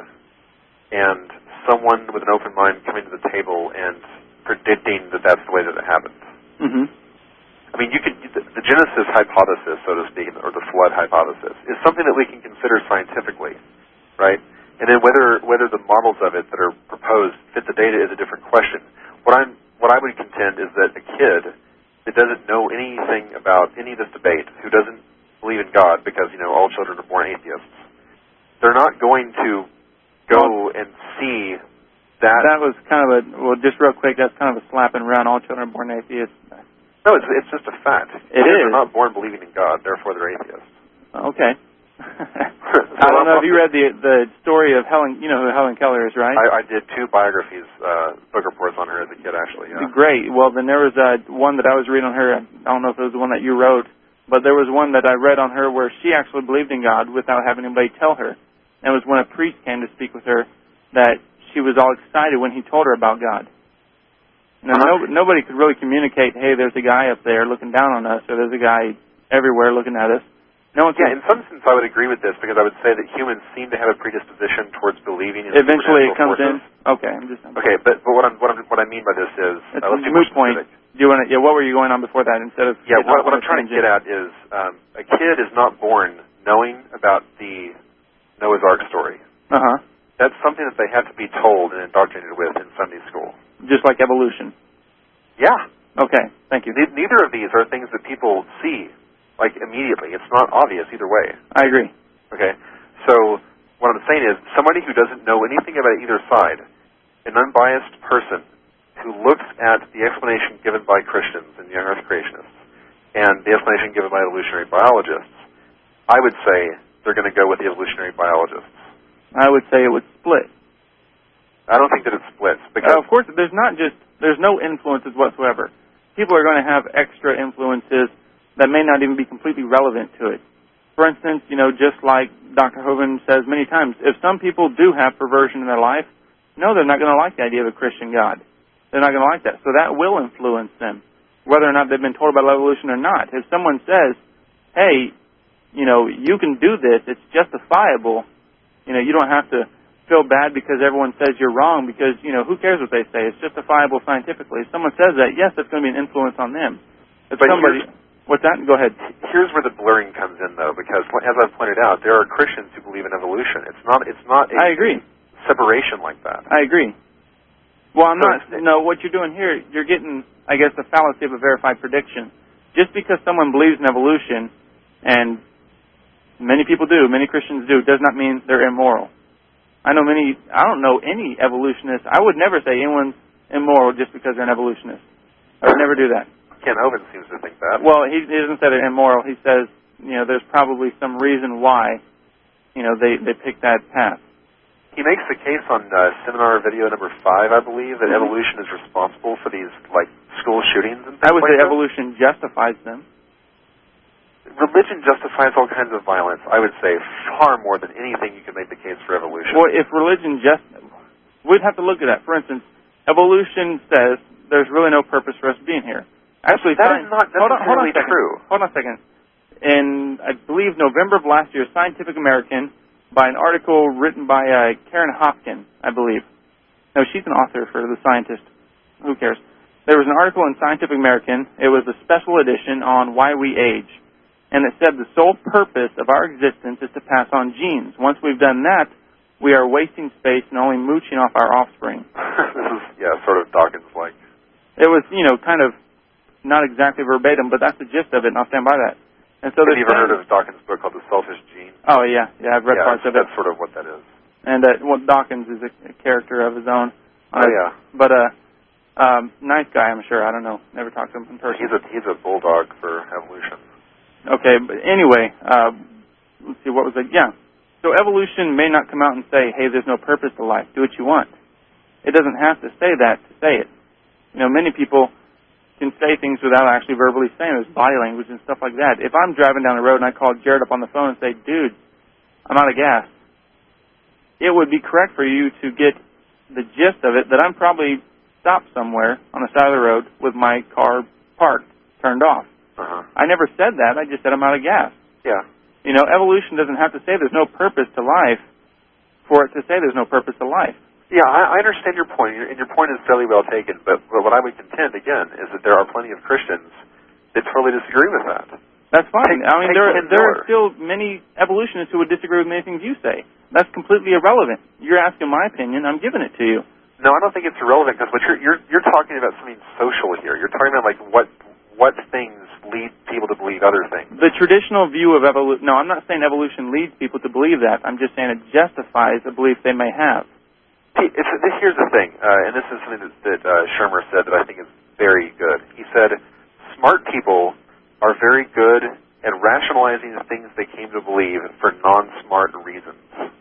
and someone with an open mind coming to the table and predicting that that's the way that it happened. Mm-hmm. I mean, you could the, the Genesis hypothesis, so to speak, or the flood hypothesis, is something that we can consider scientifically, right? And then whether whether the models of it that are proposed fit the data is a different question. What I'm what I would contend is that a kid that doesn't know anything about any of this debate, who doesn't believe in God, because you know all children are born atheists, they're not going to go and see that. That was kind of a, well, just real quick, that's kind of a slap and run. All children are born atheists. No, it's, it's just a fact. It is. They're not born believing in God, therefore they're atheists. Okay. I don't know if you read the the story of Helen, you know who Helen Keller is, right? I, I did two biographies, uh, book reports on her as a kid, actually, yeah. Great. Well, then there was uh, one that I was reading on her. I don't know if it was the one that you wrote, but there was one that I read on her where she actually believed in God without having anybody tell her. And it was when a priest came to speak with her that she was all excited when he told her about God. Now, uh-huh. no, nobody could really communicate, hey, there's a guy up there looking down on us, or there's a guy everywhere looking at us. No one yeah, in some sense I would agree with this, because I would say that humans seem to have a predisposition towards believing in eventually it comes forces. in. Okay, I'm just. I'm okay, but, but what, I'm, what, I'm, what I mean by this is, it's uh, let's a do moot point. Do you want to? Yeah, what were you going on before that? Instead of yeah, what, what I'm trying to get at is um, a kid is not born knowing about the Noah's Ark story. Uh huh. That's something that they have to be told and indoctrinated with in Sunday school. Just like evolution. Yeah. Okay. Thank you. Ne- neither of these are things that people see. Like, immediately. It's not obvious either way. I agree. Okay? So, what I'm saying is, somebody who doesn't know anything about either side, an unbiased person who looks at the explanation given by Christians and young Earth creationists, and the explanation given by evolutionary biologists, I would say they're going to go with the evolutionary biologists. I would say it would split. I don't think that it splits. Because uh, of course, there's not just, there's no influences whatsoever. People are going to have extra influences that may not even be completely relevant to it. For instance, you know, just like Doctor Hovind says many times, if some people do have perversion in their life, no, they're not going to like the idea of a Christian God. They're not going to like that. So that will influence them, whether or not they've been told about evolution or not. If someone says, hey, you know, you can do this, it's justifiable, you know, you don't have to feel bad because everyone says you're wrong, because, you know, who cares what they say? It's justifiable scientifically. If someone says that, yes, that's going to be an influence on them. If but somebody... What's that? Go ahead. Here's where the blurring comes in, though, because as I've pointed out, there are Christians who believe in evolution. It's not. It's not. A I agree. Separation like that. I agree. Well, I'm so not. No, what you're doing here, you're getting, I guess, the fallacy of a verified prediction. Just because someone believes in evolution, and many people do, many Christians do, does not mean they're immoral. I know many. I don't know any evolutionists. I would never say anyone's immoral just because they're an evolutionist. I would never do that. Ken Hovind seems to think that. Well, he, he doesn't say they're immoral. He says, you know, there's probably some reason why, you know, they, they pick that path. he makes the case on uh, seminar video number five, I believe, that mm-hmm. evolution is responsible for these like school shootings and things I would like say that. Evolution justifies them. Religion justifies all kinds of violence, I would say, far more than anything you can make the case for evolution. Well, if religion just... We'd have to look at that. For instance, evolution says there's really no purpose for us being here. Actually, that science, is not hold on, hold on necessarily a second. true. Hold on a second. In, I believe, November of last year, Scientific American, by an article written by uh, Karen Hopkin, I believe. No, she's an author for The Scientist. Who cares? There was an article in Scientific American. It was a special edition on why we age. And it said the sole purpose of our existence is to pass on genes. Once we've done that, we are wasting space and only mooching off our offspring. This is, yeah, sort of Dawkins-like. It was, you know, kind of not exactly verbatim, but that's the gist of it, and I'll stand by that. And so Have you ever thing, heard of Dawkins' book called The Selfish Gene? Oh, yeah. Yeah, I've read yeah, parts of it. That's sort of what that is. And uh, well, Dawkins is a, a character of his own. Oh, uh, yeah. But, uh, um, nice guy, I'm sure. I don't know. Never talked to him in person. He's a, he's a bulldog for evolution. Okay, but anyway, uh, let's see, what was it? Yeah. So evolution may not come out and say, hey, there's no purpose to life. Do what you want. It doesn't have to say that to say it. You know, many people can say things without actually verbally saying it. There's body language and stuff like that. If I'm driving down the road and I call Jared up on the phone and say, dude, I'm out of gas, it would be correct for you to get the gist of it that I'm probably stopped somewhere on the side of the road with my car parked, turned off. Uh-huh. I never said that. I just said I'm out of gas. Yeah. You know, evolution doesn't have to say there's no purpose to life for it to say there's no purpose to life. Yeah, I, I understand your point, and your point is fairly well taken, but, but what I would contend, again, is that there are plenty of Christians that totally disagree with that. That's fine. Take, I mean, take there, there are more. still many evolutionists who would disagree with many things you say. That's completely irrelevant. You're asking my opinion. I'm giving it to you. No, I don't think it's irrelevant, because what you're, you're, you're talking about something social here. You're talking about, like, what what things lead people to believe other things. The traditional view of evolution... No, I'm not saying evolution leads people to believe that. I'm just saying it justifies a belief they may have. See, it's, this, here's the thing, uh, and this is something that, that uh, Shermer said that I think is very good. He said, smart people are very good at rationalizing the things they came to believe for non-smart reasons.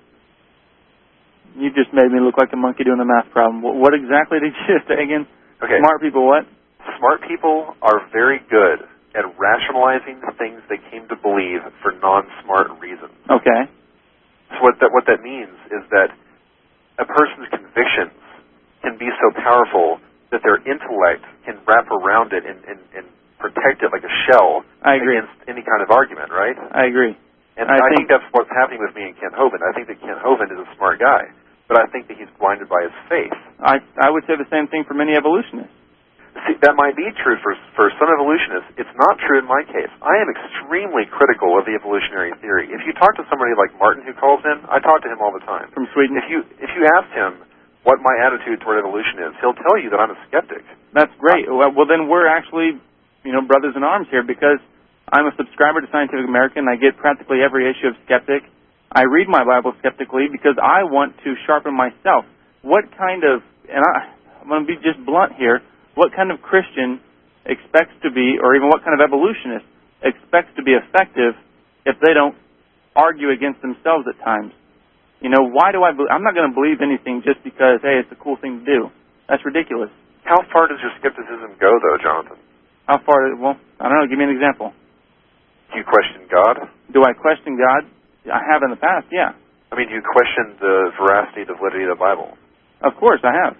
You just made me look like a monkey doing a math problem. What exactly did you say again? Okay. Smart people what? Smart people are very good at rationalizing the things they came to believe for non-smart reasons. Okay. So what that, what that means is that a person's convictions can be so powerful that their intellect can wrap around it and, and, and protect it like a shell I agree. against any kind of argument, right? I agree. And I, I think, think that's what's happening with me and Kent Hovind. I think that Kent Hovind is a smart guy, but I think that he's blinded by his faith. I, I would say the same thing for many evolutionists. See, that might be true for for some evolutionists. It's not true in my case. I am extremely critical of the evolutionary theory. If you talk to somebody like Martin, who calls in, I talk to him all the time. From Sweden? If you if you ask him what my attitude toward evolution is, he'll tell you that I'm a skeptic. That's great. Well, well, then we're actually, you know, brothers in arms here, because I'm a subscriber to Scientific American. I get practically every issue of Skeptic. I read my Bible skeptically because I want to sharpen myself. What kind of, and I, I'm going to be just blunt here, what kind of Christian expects to be, or even what kind of evolutionist expects to be effective if they don't argue against themselves at times? You know, why do I believe? I'm not going to believe anything just because, hey, it's a cool thing to do. That's ridiculous. How far does your skepticism go, though, Jonathan? How far? Well, I don't know. Give me an example. Do you question God? Do I question God? I have in the past, yeah. I mean, do you question the veracity, the validity of the Bible? Of course, I have.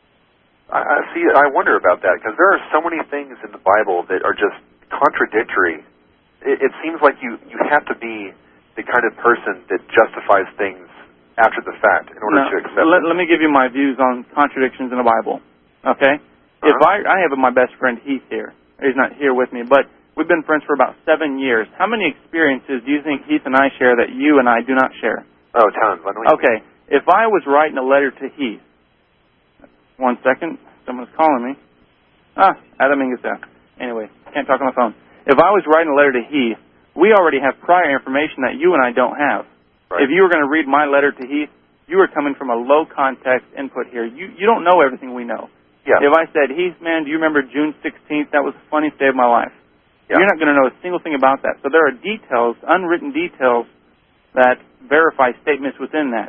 I, I see. I wonder about that, because there are so many things in the Bible that are just contradictory. It, it seems like you, you have to be the kind of person that justifies things after the fact in order now, to accept let, it. let me give you my views on contradictions in the Bible, okay? Uh-huh. If I, I have my best friend Heath here. He's not here with me, but we've been friends for about seven years. How many experiences do you think Heath and I share that you and I do not share? Oh, tons. I know okay, if I was writing a letter to Heath, one second, someone's calling me. Ah, Adam Ingesa. Anyway, can't talk on the phone. If I was writing a letter to Heath, we already have prior information that you and I don't have. Right. If you were going to read my letter to Heath, you are coming from a low context input here. You you don't know everything we know. Yeah. If I said, Heath, man, do you remember June sixteenth? That was the funniest day of my life. Yeah. You're not going to know a single thing about that. So there are details, unwritten details, that verify statements within that.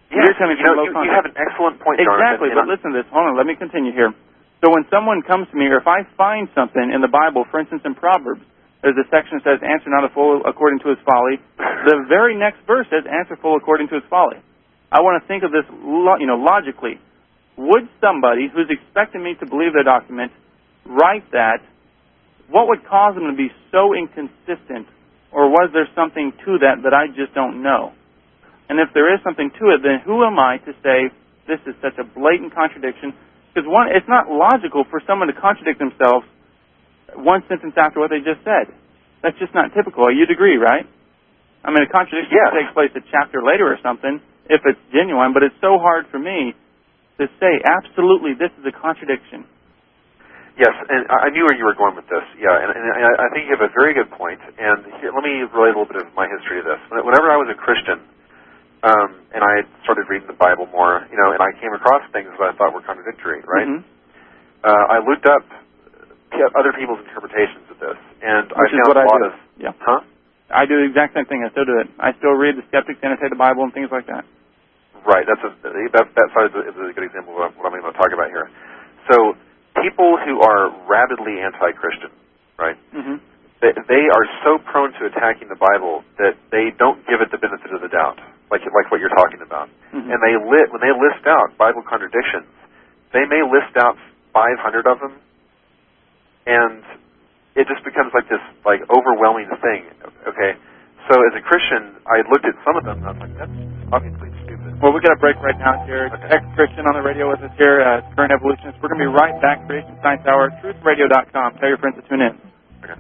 Yes, You're coming you, from know, low you, context. you have an excellent point, Exactly, Jonathan. but listen to this. Hold on, let me continue here. So when someone comes to me, or if I find something in the Bible, for instance in Proverbs, there's a section that says, answer not a fool according to his folly. The very next verse says, answer fool according to his folly. I want to think of this lo- you know, logically. Would somebody who's expecting me to believe their document write that? What would cause them to be so inconsistent? Or was there something to that that I just don't know? And if there is something to it, then who am I to say this is such a blatant contradiction? Because one, it's not logical for someone to contradict themselves one sentence after what they just said. That's just not typical. You'd agree, right? I mean, a contradiction yes. takes place a chapter later or something, if it's genuine, but it's so hard for me to say, absolutely, this is a contradiction. Yes, and I knew where you were going with this. Yeah, and, and I think you have a very good point. And here, let me relate a little bit of my history to this. Whenever I was a Christian, um, and I started reading the Bible more, you know, and I came across things that I thought were contradictory, right? Mm-hmm. Uh, I looked up other people's interpretations of this, and Which I is found what a I lot do. of... Yeah. Huh? I do the exact same thing. I still do it. I still read the Skeptics Annotate the Bible and things like that. Right. That's a, that, that side is a good example of what I'm going to talk about here. So people who are rabidly anti-Christian, right, mm-hmm. they, they are so prone to attacking the Bible that they don't give it the benefit of the doubt, like like what you're talking about. Mm-hmm. And they li- when they list out Bible contradictions, they may list out five hundred of them, and it just becomes like this like overwhelming thing. Okay, so as a Christian, I looked at some of them and I was like, that's obviously stupid. Well, we've got a break right now, Jared. Okay. Ex-Christian on the radio with us here, uh, Current Evolutionists. We're going to be right back. Creation Science Hour, truth radio dot com. Tell your friends to tune in. Okay.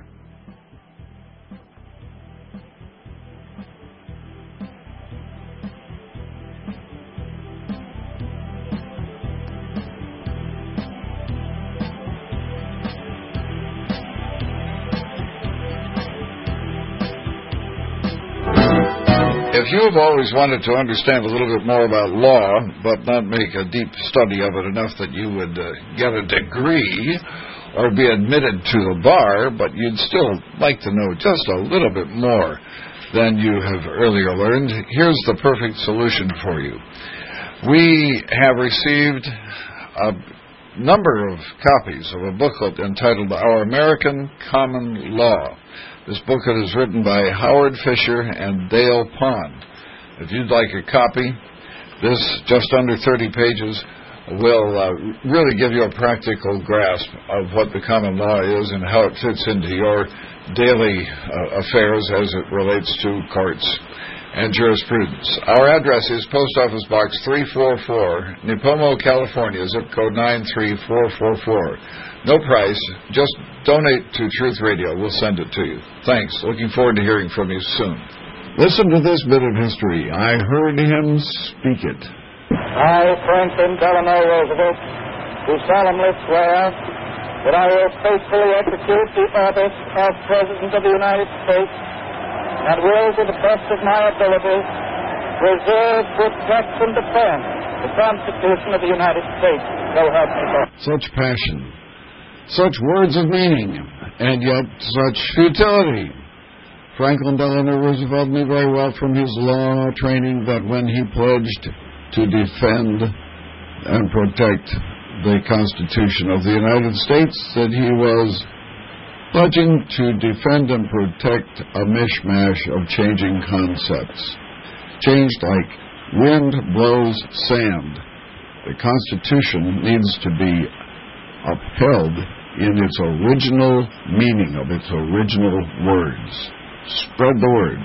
If you have always wanted to understand a little bit more about law, but not make a deep study of it enough that you would uh, get a degree or be admitted to the bar, but you'd still like to know just a little bit more than you have earlier learned, here's the perfect solution for you. We have received a number of copies of a booklet entitled Our American Common Law. This booklet is written by Howard Fisher and Dale Pond. If you'd like a copy, this just under thirty pages will uh, really give you a practical grasp of what the common law is and how it fits into your daily uh, affairs as it relates to courts and jurisprudence. Our address is Post Office Box three forty-four, Nipomo, California, zip code nine three four four four. No price. Just donate to Truth Radio. We'll send it to you. Thanks. Looking forward to hearing from you soon. Listen to this bit of history. I heard him speak it. I, Franklin Delano Roosevelt, do solemnly swear that I will faithfully execute the office of President of the United States and will, to the best of my ability, preserve, protect, and defend the Constitution of the United States. So help me God. Such passion, such words of meaning, and yet such futility. Franklin Delano Roosevelt knew very well from his law training that when he pledged to defend and protect the Constitution of the United States, that he was pledging to defend and protect a mishmash of changing concepts. Changed like wind blows sand. The Constitution needs to be upheld in its original meaning of its original words. Spread the word.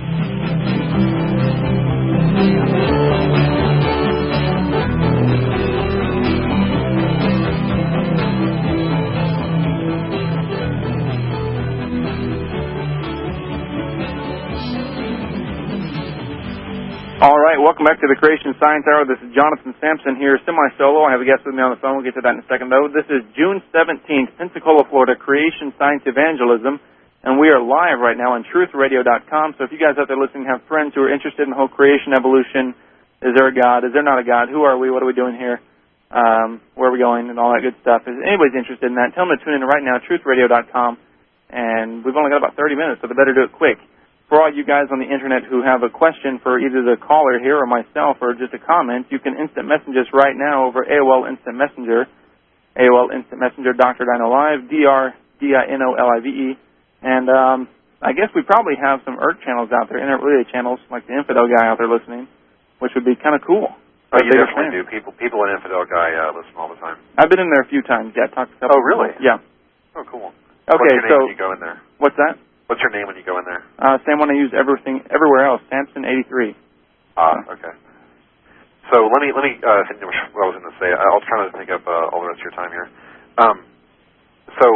All right, welcome back to the Creation Science Hour. This is Jonathan Sampson here, semi-solo. I have a guest with me on the phone. We'll get to that in a second, though. This is June seventeenth, Pensacola, Florida, Creation Science Evangelism, and we are live right now on truth radio dot com. So if you guys out there listening have friends who are interested in the whole creation, evolution, is there a God, is there not a God, who are we, what are we doing here, um, where are we going, and all that good stuff. If anybody's interested in that, tell them to tune in right now, truth radio dot com, and we've only got about thirty minutes, so they better do it quick. for all you guys on the Internet who have a question for either the caller here or myself or just a comment, you can instant message us right now over A O L Instant Messenger, A O L Instant Messenger, Doctor Dino Live, D R D I N O L I V E. And um, I guess we probably have some E R C channels out there, Internet Relay channels, like the Infidel guy out there listening, which would be kind of cool. Oh, you definitely do. People people at Infidel Guy uh, listen all the time. I've been in there a few times, yeah. Talked to a couple Oh, really? people. Yeah. Oh, cool. Okay, What's your name so... when you go in there? What's that? What's your name when you go in there? Uh, same one I use everything everywhere else, Samson eighty-three. Ah, okay. So let me let me uh, finish what I was going to say. I'll try not to take up uh, all the rest of your time here. Um, so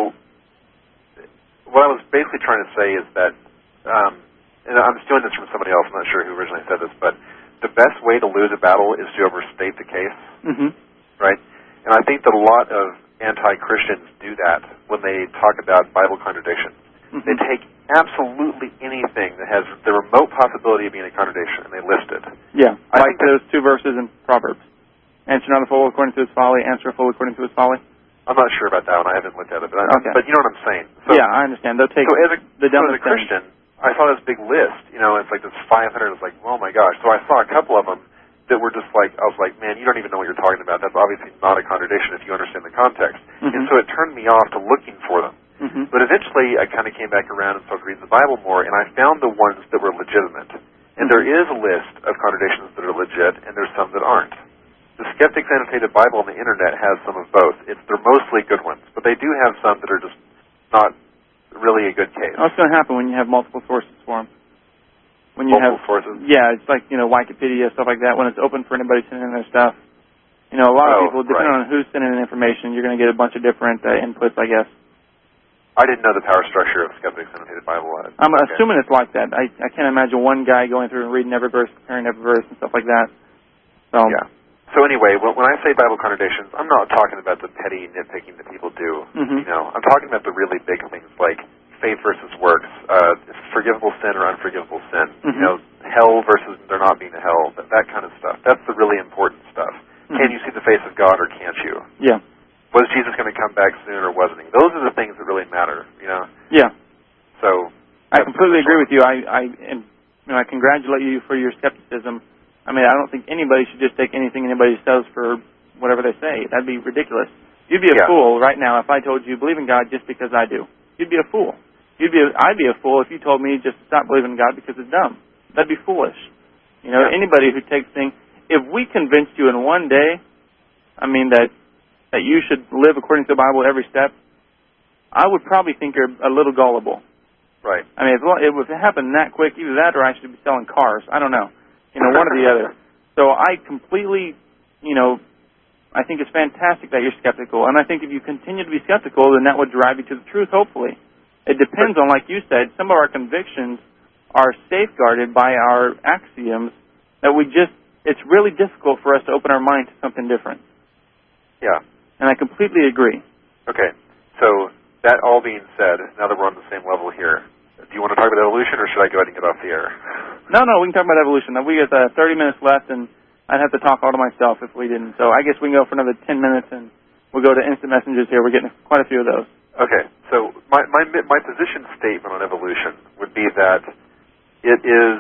what I was basically trying to say is that, um, and I'm stealing this from somebody else. I'm not sure who originally said this, but the best way to lose a battle is to overstate the case, mm-hmm. right? And I think that a lot of anti-Christians do that when they talk about Bible contradictions. Mm-hmm. They take absolutely anything that has the remote possibility of being a contradiction, and they list it. Yeah, I like those two verses in Proverbs. Answer not a fool according to his folly, answer a fool according to his folly. I'm not sure about that one. I haven't looked at it, but, I, okay. but you know what I'm saying. So, yeah, I understand. They'll take so as a, the so as dumbest a Christian, I saw this big list. You know, it's like this five hundred. It's like, oh my gosh. So I saw a couple of them that were just like, I was like, man, you don't even know what you're talking about. That's obviously not a contradiction if you understand the context. Mm-hmm. And so it turned me off to looking for them. Mm-hmm. But eventually I kind of came back around and started reading the Bible more, and I found the ones that were legitimate. And there is a list of contradictions that are legit, and there's some that aren't. The Skeptics Annotated Bible on the Internet has some of both. It's, they're mostly good ones, but they do have some that are just not really a good case. What's going to happen when you have multiple sources for them? When you multiple have, sources? Yeah, it's like, you know, Wikipedia, stuff like that. When it's open for anybody sending in their stuff, you know, a lot oh, of people, depending right. on who's sending in information, you're going to get a bunch of different uh, inputs, I guess. I didn't know the power structure of Skeptics Annotated Bible. I'm okay. assuming it's like that. I, I can't imagine one guy going through and reading every verse, comparing every verse, and stuff like that. So, yeah. So anyway, when, when I say Bible contradictions, I'm not talking about the petty nitpicking that people do. Mm-hmm. You know, I'm talking about the really big things like faith versus works, uh, forgivable sin or unforgivable sin. Mm-hmm. You know, hell versus there not being a hell. That, that kind of stuff. That's the really important stuff. Mm-hmm. Can you see the face of God or can't you? Yeah. Was Jesus going to come back soon or wasn't he? Those are the things that really matter, you know? Yeah. So I completely agree with you. I, I, and, you know, I congratulate you for your skepticism. I mean, I don't think anybody should just take anything anybody says for whatever they say. That'd be ridiculous. You'd be a yeah. fool right now if I told you believe in God just because I do. You'd be a fool. You'd be. A, I'd be a fool if you told me just to stop believing in God because it's dumb. That'd be foolish. You know, yeah. anybody who takes things. If we convinced you in one day, I mean that. that you should live according to the Bible every step, I would probably think you're a little gullible. Right. I mean, if it happened that quick, either that or I should be selling cars. I don't know. You know, one or the other. So I completely, you know, I think it's fantastic that you're skeptical. And I think if you continue to be skeptical, then that would drive you to the truth, hopefully. It depends on, like you said, some of our convictions are safeguarded by our axioms that we just, it's really difficult for us to open our mind to something different. Yeah. And I completely agree. Okay. So that all being said, now that we're on the same level here, do you want to talk about evolution, or should I go ahead and get off the air? No, no, we can talk about evolution. We got uh, thirty minutes left, and I'd have to talk all to myself if we didn't. So I guess we can go for another ten minutes, and we'll go to instant messengers here. We're getting quite a few of those. Okay. So my my my position statement on evolution would be that it is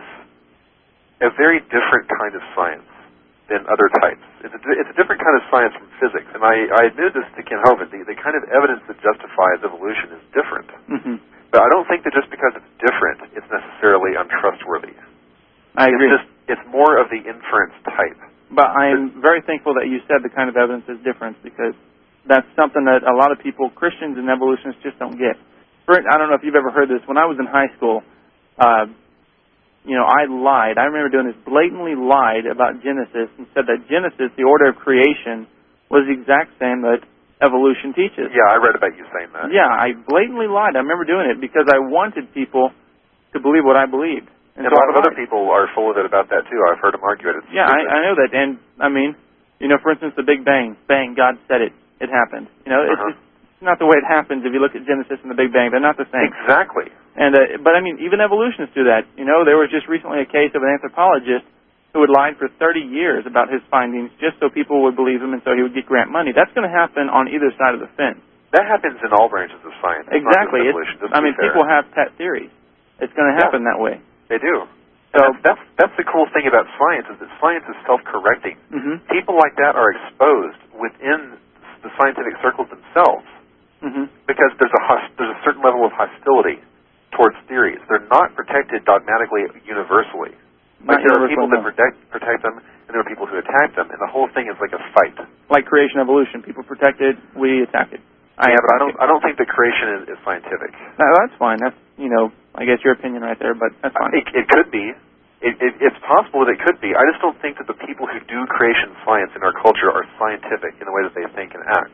a very different kind of science than other types. It's a, it's a different kind of science from physics. And I, I admitted this to Ken Hovind. The, the kind of evidence that justifies evolution is different. Mm-hmm. But I don't think that just because it's different, it's necessarily untrustworthy. I agree. It's, just, it's more of the inference type. But I'm very thankful that you said the kind of evidence is different, because that's something that a lot of people, Christians and evolutionists, just don't get. For, I don't know if you've ever heard this. When I was in high school, uh, you know, I lied. I remember doing this, blatantly lied about Genesis and said that Genesis, the order of creation, was the exact same that evolution teaches. Yeah, I read about you saying that. Yeah, I blatantly lied. I remember doing it because I wanted people to believe what I believed. And, and so a lot of other people are full of it about that, too. I've heard them argue it. It's yeah, I, I know that. And, I mean, you know, for instance, the Big Bang. Bang, God said it. It happened. You know, uh-huh. it's just it's not the way it happens if you look at Genesis and the Big Bang. They're not the same. Exactly. And uh, But, I mean, even evolutionists do that. You know, there was just recently a case of an anthropologist who had lied for thirty years about his findings just so people would believe him and so he would get grant money. That's going to happen on either side of the fence. That happens in all branches of science. Exactly. It's, I mean, fair. people have pet theories. It's going to happen yeah. that way. They do. So that's, that's that's the cool thing about science is that science is self-correcting. Mm-hmm. People like that are exposed within the scientific circles themselves mm-hmm. because there's a host, there's a certain level of hostility towards theories. They're not protected dogmatically universally. Like there are people that protect protect them, and there are people who attack them, and the whole thing is like a fight. Like creation evolution, people protect it, we attack it. I yeah, but I don't I don't think that creation is, is scientific. No, that's fine. That's you know, I guess your opinion right there, but that's fine. It, it could be. It, it, it's possible that it could be. I just don't think that the people who do creation science in our culture are scientific in the way that they think and act.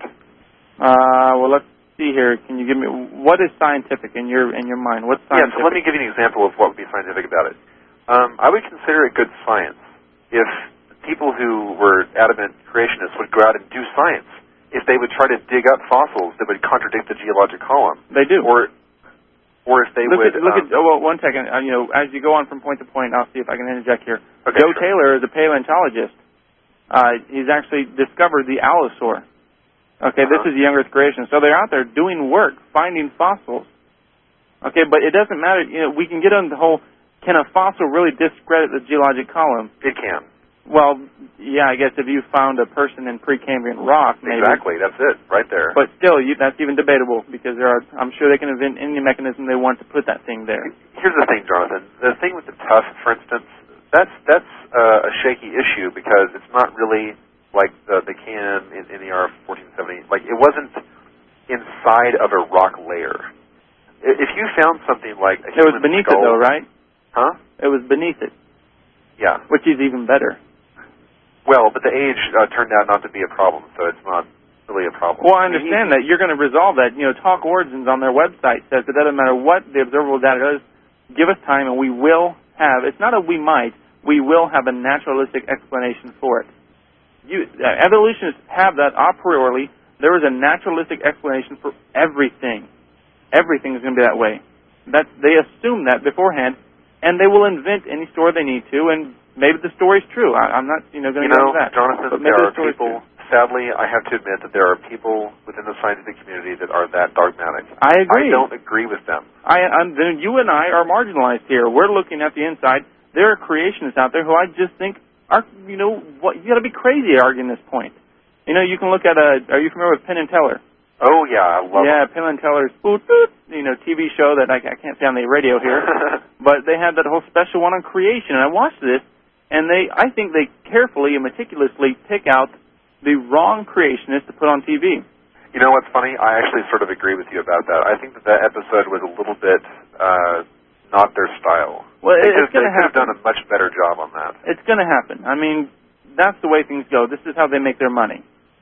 Uh, well, let's see here. Can you give me what is scientific in your in your mind? What's scientific? Yeah, so let me give you an example of what would be scientific about it. Um, I would consider it good science if people who were adamant creationists would go out and do science. If they would try to dig up fossils that would contradict the geologic column. They do. Or or if they look would... At, look um, at, oh, well, one second. Uh, you know, as you go on from point to point, I'll see if I can interject here. Okay, Joe sure. Taylor is a paleontologist. Uh, he's actually discovered the Allosaur. Okay, uh-huh. This is young Earth creation. So they're out there doing work, finding fossils. Okay, but it doesn't matter. You know, we can get on the whole, can a fossil really discredit the geologic column? It can. Well, yeah, I guess if you found a person in Precambrian rock, maybe. Exactly, that's it, right there. But still, you, that's even debatable because there are. I'm sure they can invent any mechanism they want to put that thing there. Here's the thing, Jonathan. The thing with the tusk, for instance, that's that's uh, a shaky issue because it's not really like the, the can in, in the R fourteen seventy. Like, it wasn't inside of a rock layer. If you found something like a it was human beneath skull, it, though, right? Huh? It was beneath it. Yeah. Which is even better. Well, but the age uh, turned out not to be a problem, so it's not really a problem. Well, I understand that. You're going to resolve that. You know, Talk Origins on their website says it doesn't matter what the observable data is, give us time and we will have, it's not a we might, we will have a naturalistic explanation for it. You, uh, evolutionists have that a priori. There is a naturalistic explanation for everything. Everything is going to be that way. That's, they assume that beforehand, and they will invent any story they need to, and maybe the story's true. I, I'm not, you know, going to you go know, into that. Jonathan, but maybe there are the people, true. Sadly, I have to admit that there are people within the scientific community that are that dogmatic. I agree. I don't agree with them. I, I'm, then you and I are marginalized here. We're looking at the inside. There are creationists out there who I just think are, you know, what, you got to be crazy arguing this point. You know, you can look at a, are you familiar with Penn and Teller? Oh, yeah, I love Yeah, it. Penn and Teller's, boop, boop, you know, T V show that I, I can't say on the radio here. But they had that whole special one on creation, and I watched this, and they, I think they carefully and meticulously pick out the wrong creationist to put on T V. You know what's funny? I actually sort of agree with you about that. I think that that episode was a little bit uh, not their style. Well, it's going to happen. They could have done a much better job on that. It's going to happen. I mean, that's the way things go. This is how they make their money.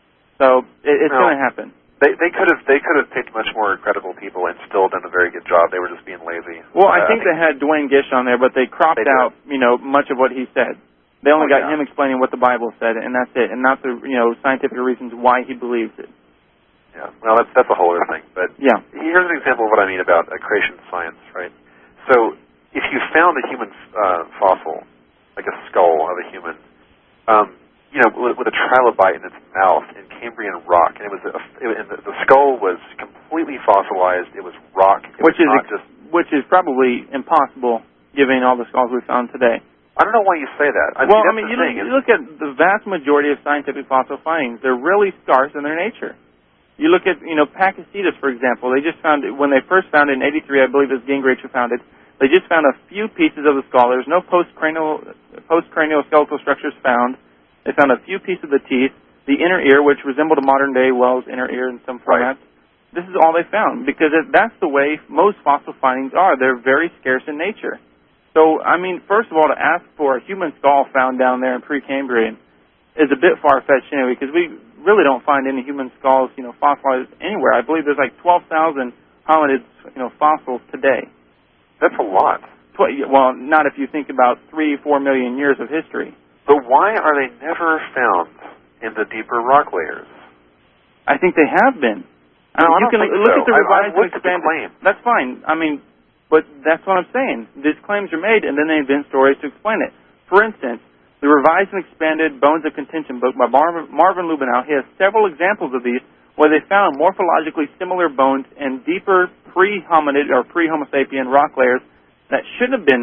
So it, it's no. going to happen. They they could have they could have picked much more credible people and still done a very good job. They were just being lazy. Well, I uh, think they had Dwayne Gish on there, but they cropped they out, you know, much of what he said. They only oh, got yeah. him explaining what the Bible said, and that's it, and not the, you know, scientific reasons why he believes it. Yeah, well, that's that's a whole other thing. But yeah, here's an example of what I mean about uh, creation science, right? So if you found a human uh, fossil, like a skull of a human, um, you know, with, with a trilobite in its mouth in Cambrian rock, and it was a, it, and the, the skull was completely fossilized. It was rock, it which was is not just which is probably impossible given all the skulls we found today. I don't know why you say that. I well, I mean, mean, you look, you look at the vast majority of scientific fossil findings; they're really scarce in their nature. You look at, you know, Pakicetus, for example. They just found it, when they first found it in eighty-three, I believe it was Gingrich who found it. They just found a few pieces of the skull. There was no post-cranial, post-cranial skeletal structures found. They found a few pieces of the teeth, the inner ear, which resembled a modern-day Wells inner ear in some formats. Right. This is all they found, because it, that's the way most fossil findings are. They're very scarce in nature. So, I mean, first of all, to ask for a human skull found down there in Precambrian is a bit far-fetched anyway, because we really don't find any human skulls, you know, fossilized anywhere. I believe there's like twelve thousand hominids, you know, fossils today. That's a lot. Well, not if you think about three, four million years of history. But why are they never found in the deeper rock layers? I think they have been. I no, mean, I you don't can think look so. at the revised and expanded. Claim. That's fine. I mean, but that's what I'm saying. These claims are made, and then they invent stories to explain it. For instance, the revised and expanded Bones of Contention book by Marvin, Marvin Lubenow, he has several examples of these where they found morphologically similar bones in deeper pre-hominid or pre-Homo sapien rock layers that shouldn't have been there,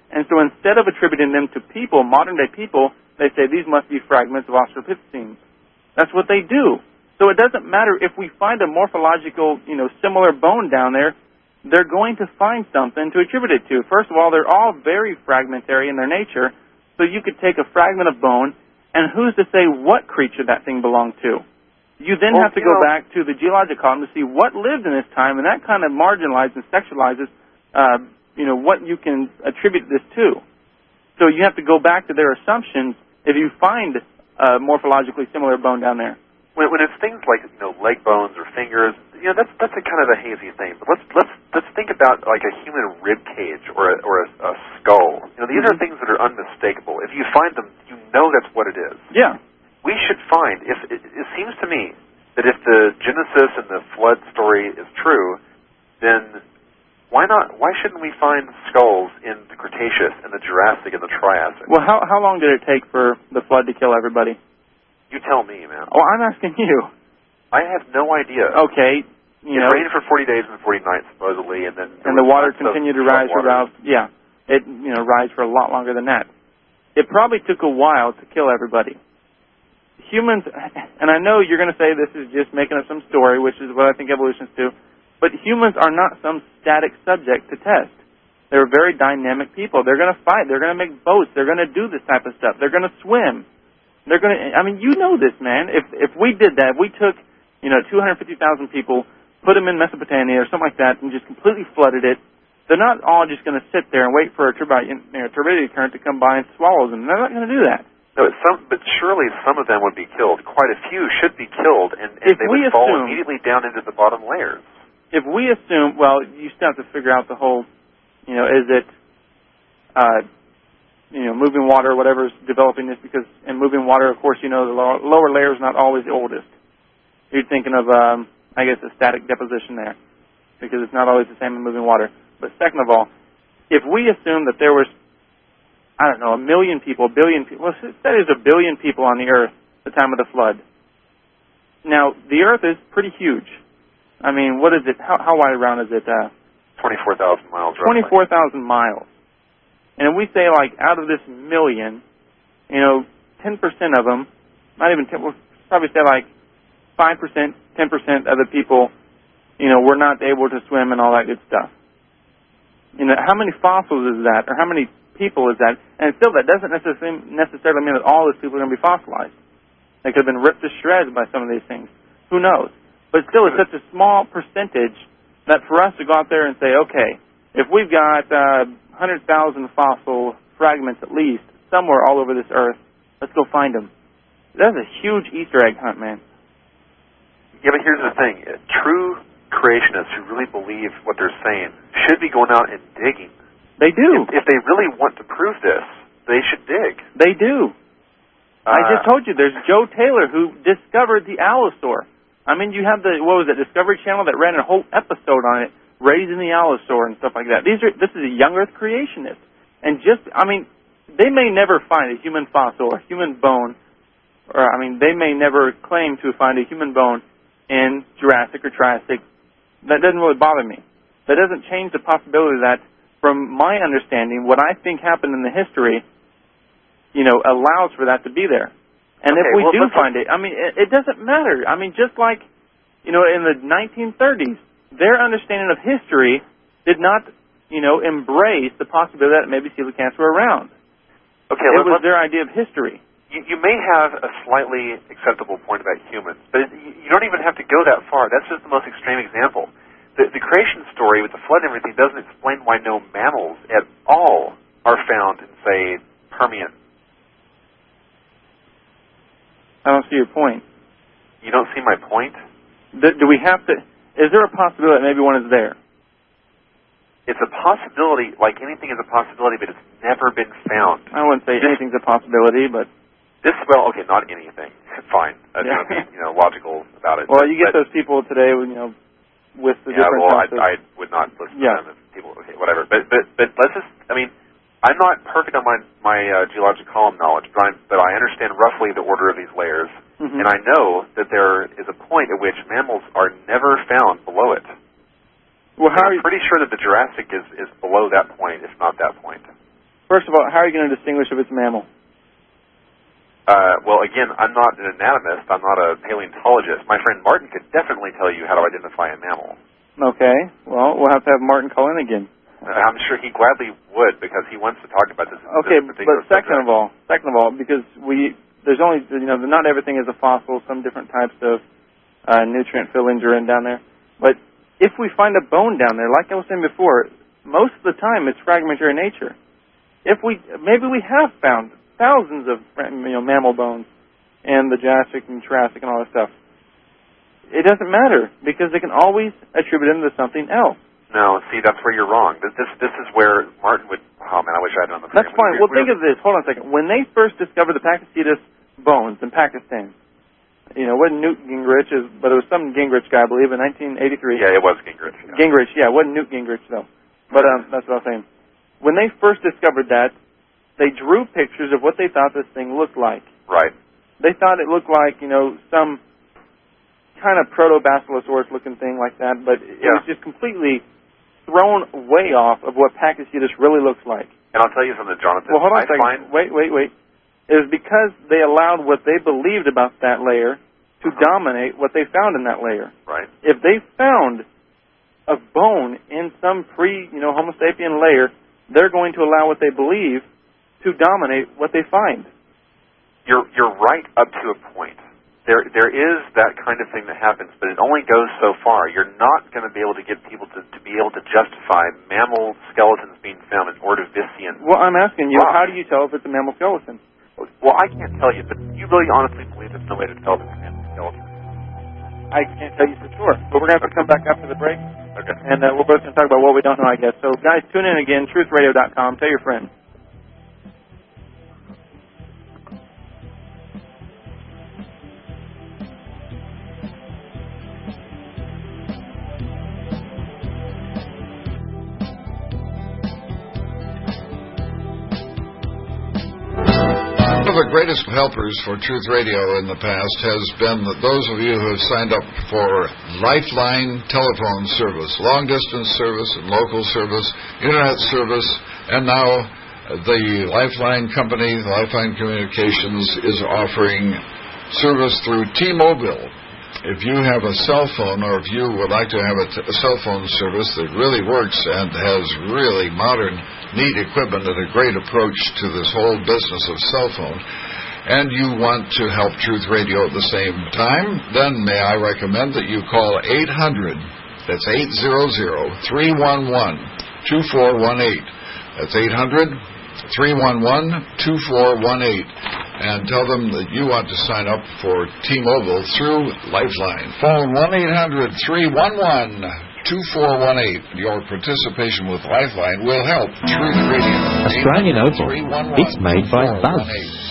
And so instead of attributing them to people, modern-day people, they say these must be fragments of Australopithecines. That's what they do. So it doesn't matter if we find a morphological, you know, similar bone down there, they're going to find something to attribute it to. First of all, they're all very fragmentary in their nature, so you could take a fragment of bone, and who's to say what creature that thing belonged to? You then well, have to go know, back to the geologic column to see what lived in this time, and that kind of marginalizes and sexualizes uh, you know, what you can attribute this to. So you have to go back to their assumptions if you find a morphologically similar bone down there. When, when it's things like, you know, leg bones or fingers, you know, that's that's a kind of a hazy thing. But let's let's let's think about like a human rib cage or a, or a, a skull. You know, these mm-hmm. are things that are unmistakable. If you find them, you know that's what it is. Yeah. We should find. If it, it seems to me that if the Genesis and the flood story is true, then Why not? Why shouldn't we find skulls in the Cretaceous and the Jurassic and the Triassic? Well, how how long did it take for the flood to kill everybody? You tell me, man. Oh, I'm asking you. I have no idea. Okay, you it know. rained for forty days and forty nights supposedly, and then and the water continued to rise for about yeah, it you know rise for a lot longer than that. It probably took a while to kill everybody. Humans, and I know you're going to say this is just making up some story, which is what I think evolutionists do. But humans are not some static subject to test. They're very dynamic people. They're going to fight. They're going to make boats. They're going to do this type of stuff. They're going to swim. They're going to. I mean, you know this, man. If if we did that, if we took, you know, two hundred fifty thousand people, put them in Mesopotamia or something like that, and just completely flooded it, they're not all just going to sit there and wait for a turbidity, you know, turbidity current to come by and swallow them. They're not going to do that. No, some, but surely some of them would be killed. Quite a few should be killed, and, and they would assume, fall immediately down into the bottom layers. If we assume, well, you still have to figure out the whole, you know, is it, uh, you know, moving water or whatever is developing this, because in moving water, of course, you know, the lower, lower layer is not always the oldest. You're thinking of, um, I guess, a static deposition there, because it's not always the same in moving water. But second of all, if we assume that there was, I don't know, a million people, a billion people, well, that is a billion people on the earth at the time of the flood. Now, the earth is pretty huge. I mean, what is it? How, how wide around is it? Uh, twenty-four thousand miles. twenty-four thousand miles. And if we say, like, out of this million, you know, ten percent of them, not even ten, we'll probably say, like, five percent, ten percent of the people, you know, were not able to swim and all that good stuff. You know, how many fossils is that? Or how many people is that? And still, that doesn't necessarily necessarily mean that all those people are going to be fossilized. They could have been ripped to shreds by some of these things. Who knows? But still, it's such a small percentage that for us to go out there and say, okay, if we've got uh, one hundred thousand fossil fragments at least somewhere all over this earth, let's go find them. That's a huge Easter egg hunt, man. Yeah, but here's the thing. True creationists who really believe what they're saying should be going out and digging. They do. If, if they really want to prove this, they should dig. They do. Uh, I just told you, there's Joe Taylor who discovered the Allosaur. I mean, you have the, what was it, Discovery Channel that ran a whole episode on it, raising the Allosaur and stuff like that. These are, this is a young Earth creationist. And just, I mean, they may never find a human fossil or human bone, or, I mean, they may never claim to find a human bone in Jurassic or Triassic. That doesn't really bother me. That doesn't change the possibility that, from my understanding, what I think happened in the history, you know, allows for that to be there. And okay, if we well, do find it, I mean, it, it doesn't matter. I mean, just like, you know, in the nineteen thirties, their understanding of history did not, you know, embrace the possibility that maybe coelacanths were around. Okay, it well, was their idea of history. You, you may have a slightly acceptable point about humans, but it, you don't even have to go that far. That's just the most extreme example. The, the creation story with the flood and everything doesn't explain why no mammals at all are found in, say, Permian. I don't see your point. You don't see my point? Do, do we have to... Is there a possibility that maybe one is there? It's a possibility, like anything is a possibility, but it's never been found. I wouldn't say this, anything's a possibility, but... This, well, okay, not anything. Fine. I'm yeah. going to be, you know, logical about it. Well, you get but, those people today, you know, with the yeah, different... well, I, I would not listen yeah. to them if people... Okay, whatever. But, but, but let's just... I mean... I'm not perfect on my my uh, geologic column knowledge, but, I'm, but I understand roughly the order of these layers, mm-hmm. and I know that there is a point at which mammals are never found below it. Well, how I'm are you... pretty sure that the Jurassic is, is below that point, if not that point. First of all, how are you going to distinguish if it's a mammal? Uh, well, again, I'm not an anatomist. I'm not a paleontologist. My friend Martin could definitely tell you how to identify a mammal. Okay. Well, we'll have to have Martin call in again. Uh, I'm sure he gladly would because he wants to talk about this. Okay, this but second subject. of all, second of all, because we there's only you know not everything is a fossil. Some different types of uh, nutrient fillings are in down there. But if we find a bone down there, like I was saying before, most of the time it's fragmentary in nature. If we maybe we have found thousands of you know mammal bones and the Jurassic and Triassic and all that stuff. It doesn't matter because they can always attribute them to something else. No, see, that's where you're wrong. This this, this is where Martin would. Oh man, I wish I had done the. That's fine. Well, think of this. Hold on a second. When they first discovered the Pakicetus bones in Pakistan, you know, it wasn't Newt Gingrich, but it was some Gingrich guy, I believe, in nineteen eighty-three. Yeah, it was Gingrich. Yeah. Gingrich, yeah, it wasn't Newt Gingrich though. But um, that's what I was saying. When they first discovered that, they drew pictures of what they thought this thing looked like. Right. They thought it looked like, you know, some kind of proto-basilosaurus-looking thing like that, but it yeah. was just completely thrown way off of what Pakicetus really looks like. And I'll tell you something, Jonathan. Well, hold on I a second. Find... Wait, wait, wait. It was because they allowed what they believed about that layer to uh-huh. dominate what they found in that layer. Right. If they found a bone in some pre, you know, Homo sapien layer, they're going to allow what they believe to dominate what they find. You're you're right up to a point. There there is that kind of thing that happens, but it only goes so far. You're not going to be able to get people to, to be able to justify mammal skeletons being found in Ordovician. Well, I'm asking you, rock. How do you tell if it's a mammal skeleton? Well, I can't tell you, but you really honestly believe there's no way to tell if it's a mammal skeleton? I can't tell you for sure, but we're going to have to come back after the break. Okay. And uh, we're both going to talk about what we don't know, I guess. So, guys, tune in again, truth radio dot com. Tell your friends. One of the greatest helpers for Truth Radio in the past has been that those of you who have signed up for Lifeline telephone service, long-distance service and local service, internet service, and now the Lifeline company, Lifeline Communications, is offering service through T-Mobile. If you have a cell phone or if you would like to have a, t- a cell phone service that really works and has really modern, neat equipment and a great approach to this whole business of cell phone, and you want to help Truth Radio at the same time, then may I recommend that you call eight hundred, that's eight hundred, three one one, two four one eight. That's eight hundred, three one one, two four one eight. And tell them that you want to sign up for T-Mobile through Lifeline. Phone one eight hundred, three one one, two four one eight. Your participation with Lifeline will help Truth Radio. Australian Opal. It's made by Buzz.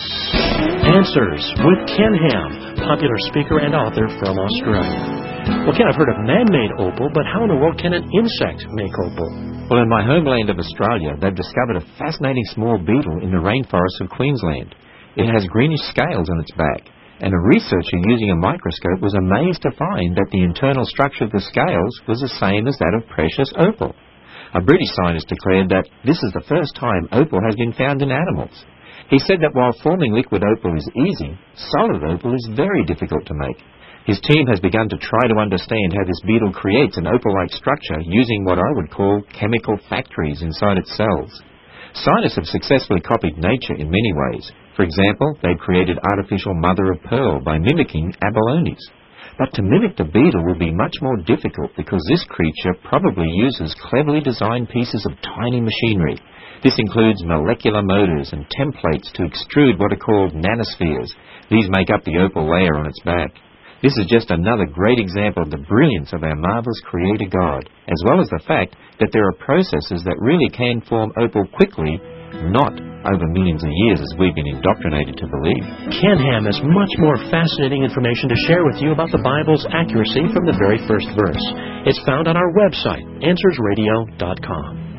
Answers with Ken Ham, popular speaker and author from Australia. Well, Ken, I've heard of man-made opal, but how in the world can an insect make opal? Well, in my homeland of Australia, they've discovered a fascinating small beetle in the rainforests of Queensland. It has greenish scales on its back, and a researcher using a microscope was amazed to find that the internal structure of the scales was the same as that of precious opal. A British scientist declared that this is the first time opal has been found in animals. He said that while forming liquid opal is easy, solid opal is very difficult to make. His team has begun to try to understand how this beetle creates an opal-like structure using what I would call chemical factories inside its cells. Scientists have successfully copied nature in many ways. For example, they've created artificial mother-of-pearl by mimicking abalones. But to mimic the beetle will be much more difficult because this creature probably uses cleverly designed pieces of tiny machinery. This includes molecular motors and templates to extrude what are called nanospheres. These make up the opal layer on its back. This is just another great example of the brilliance of our marvelous Creator God, as well as the fact that there are processes that really can form opal quickly, not over millions of years as we've been indoctrinated to believe. Ken Ham has much more fascinating information to share with you about the Bible's accuracy from the very first verse. It's found on our website, answers radio dot com.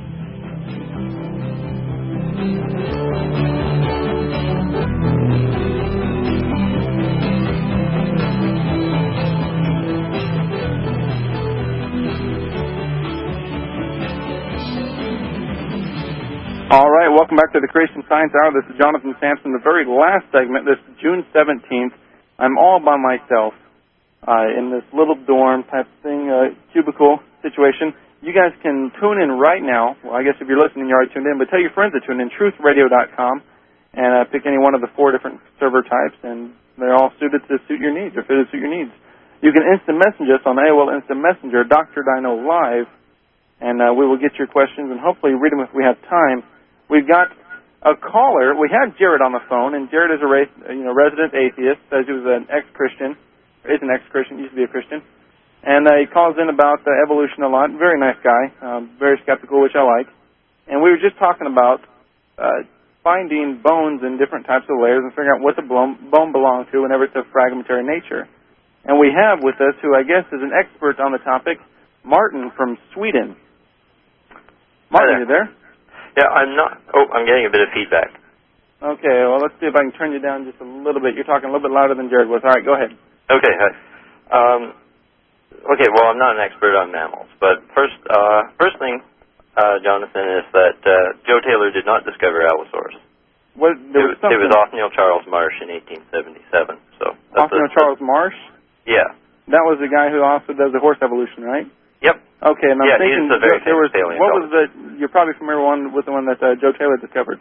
All right, welcome Welcome back to the Creation Science Hour. This is Jonathan Sampson. The very last segment, this June seventeenth, I'm all by myself uh, in this little dorm type thing, uh, cubicle situation. You guys can tune in right now. Well, I guess if you're listening, you're already tuned in, but tell your friends to tune in, truth radio dot com, and uh, pick any one of the four different server types, and they're all suited to suit your needs, or fitted to suit your needs. You can instant message us on A O L Instant Messenger, Doctor Dino Live, and uh, we will get your questions and hopefully read them if we have time. We've got a caller. We had Jared on the phone, and Jared is a race, you know, resident atheist, says he was an ex-Christian, or is an ex-Christian, used to be a Christian. And uh, he calls in about uh, evolution a lot. Very nice guy, um, very skeptical, which I like. And we were just talking about uh, finding bones in different types of layers and figuring out what the bone, bone belonged to whenever it's of fragmentary nature. And we have with us, who I guess is an expert on the topic, Martin from Sweden. Martin, are you there? Yeah, I'm not. Oh, I'm getting a bit of feedback. Okay, well, let's see if I can turn you down just a little bit. You're talking a little bit louder than Jared was. All right, go ahead. Okay, hi. Um, okay, well, I'm not an expert on mammals, but first, uh, first thing, uh, Jonathan, is that uh, Joe Taylor did not discover Allosaurus. What? There was it, it was Othniel Charles Marsh in eighteen seventy-seven. So Othniel Charles Marsh? Yeah. That was the guy who also does the horse evolution, right? Yep. Okay, and I'm yeah, thinking he's a very there was, famous what was the, you're probably familiar one with the one that uh, Joe Taylor discovered.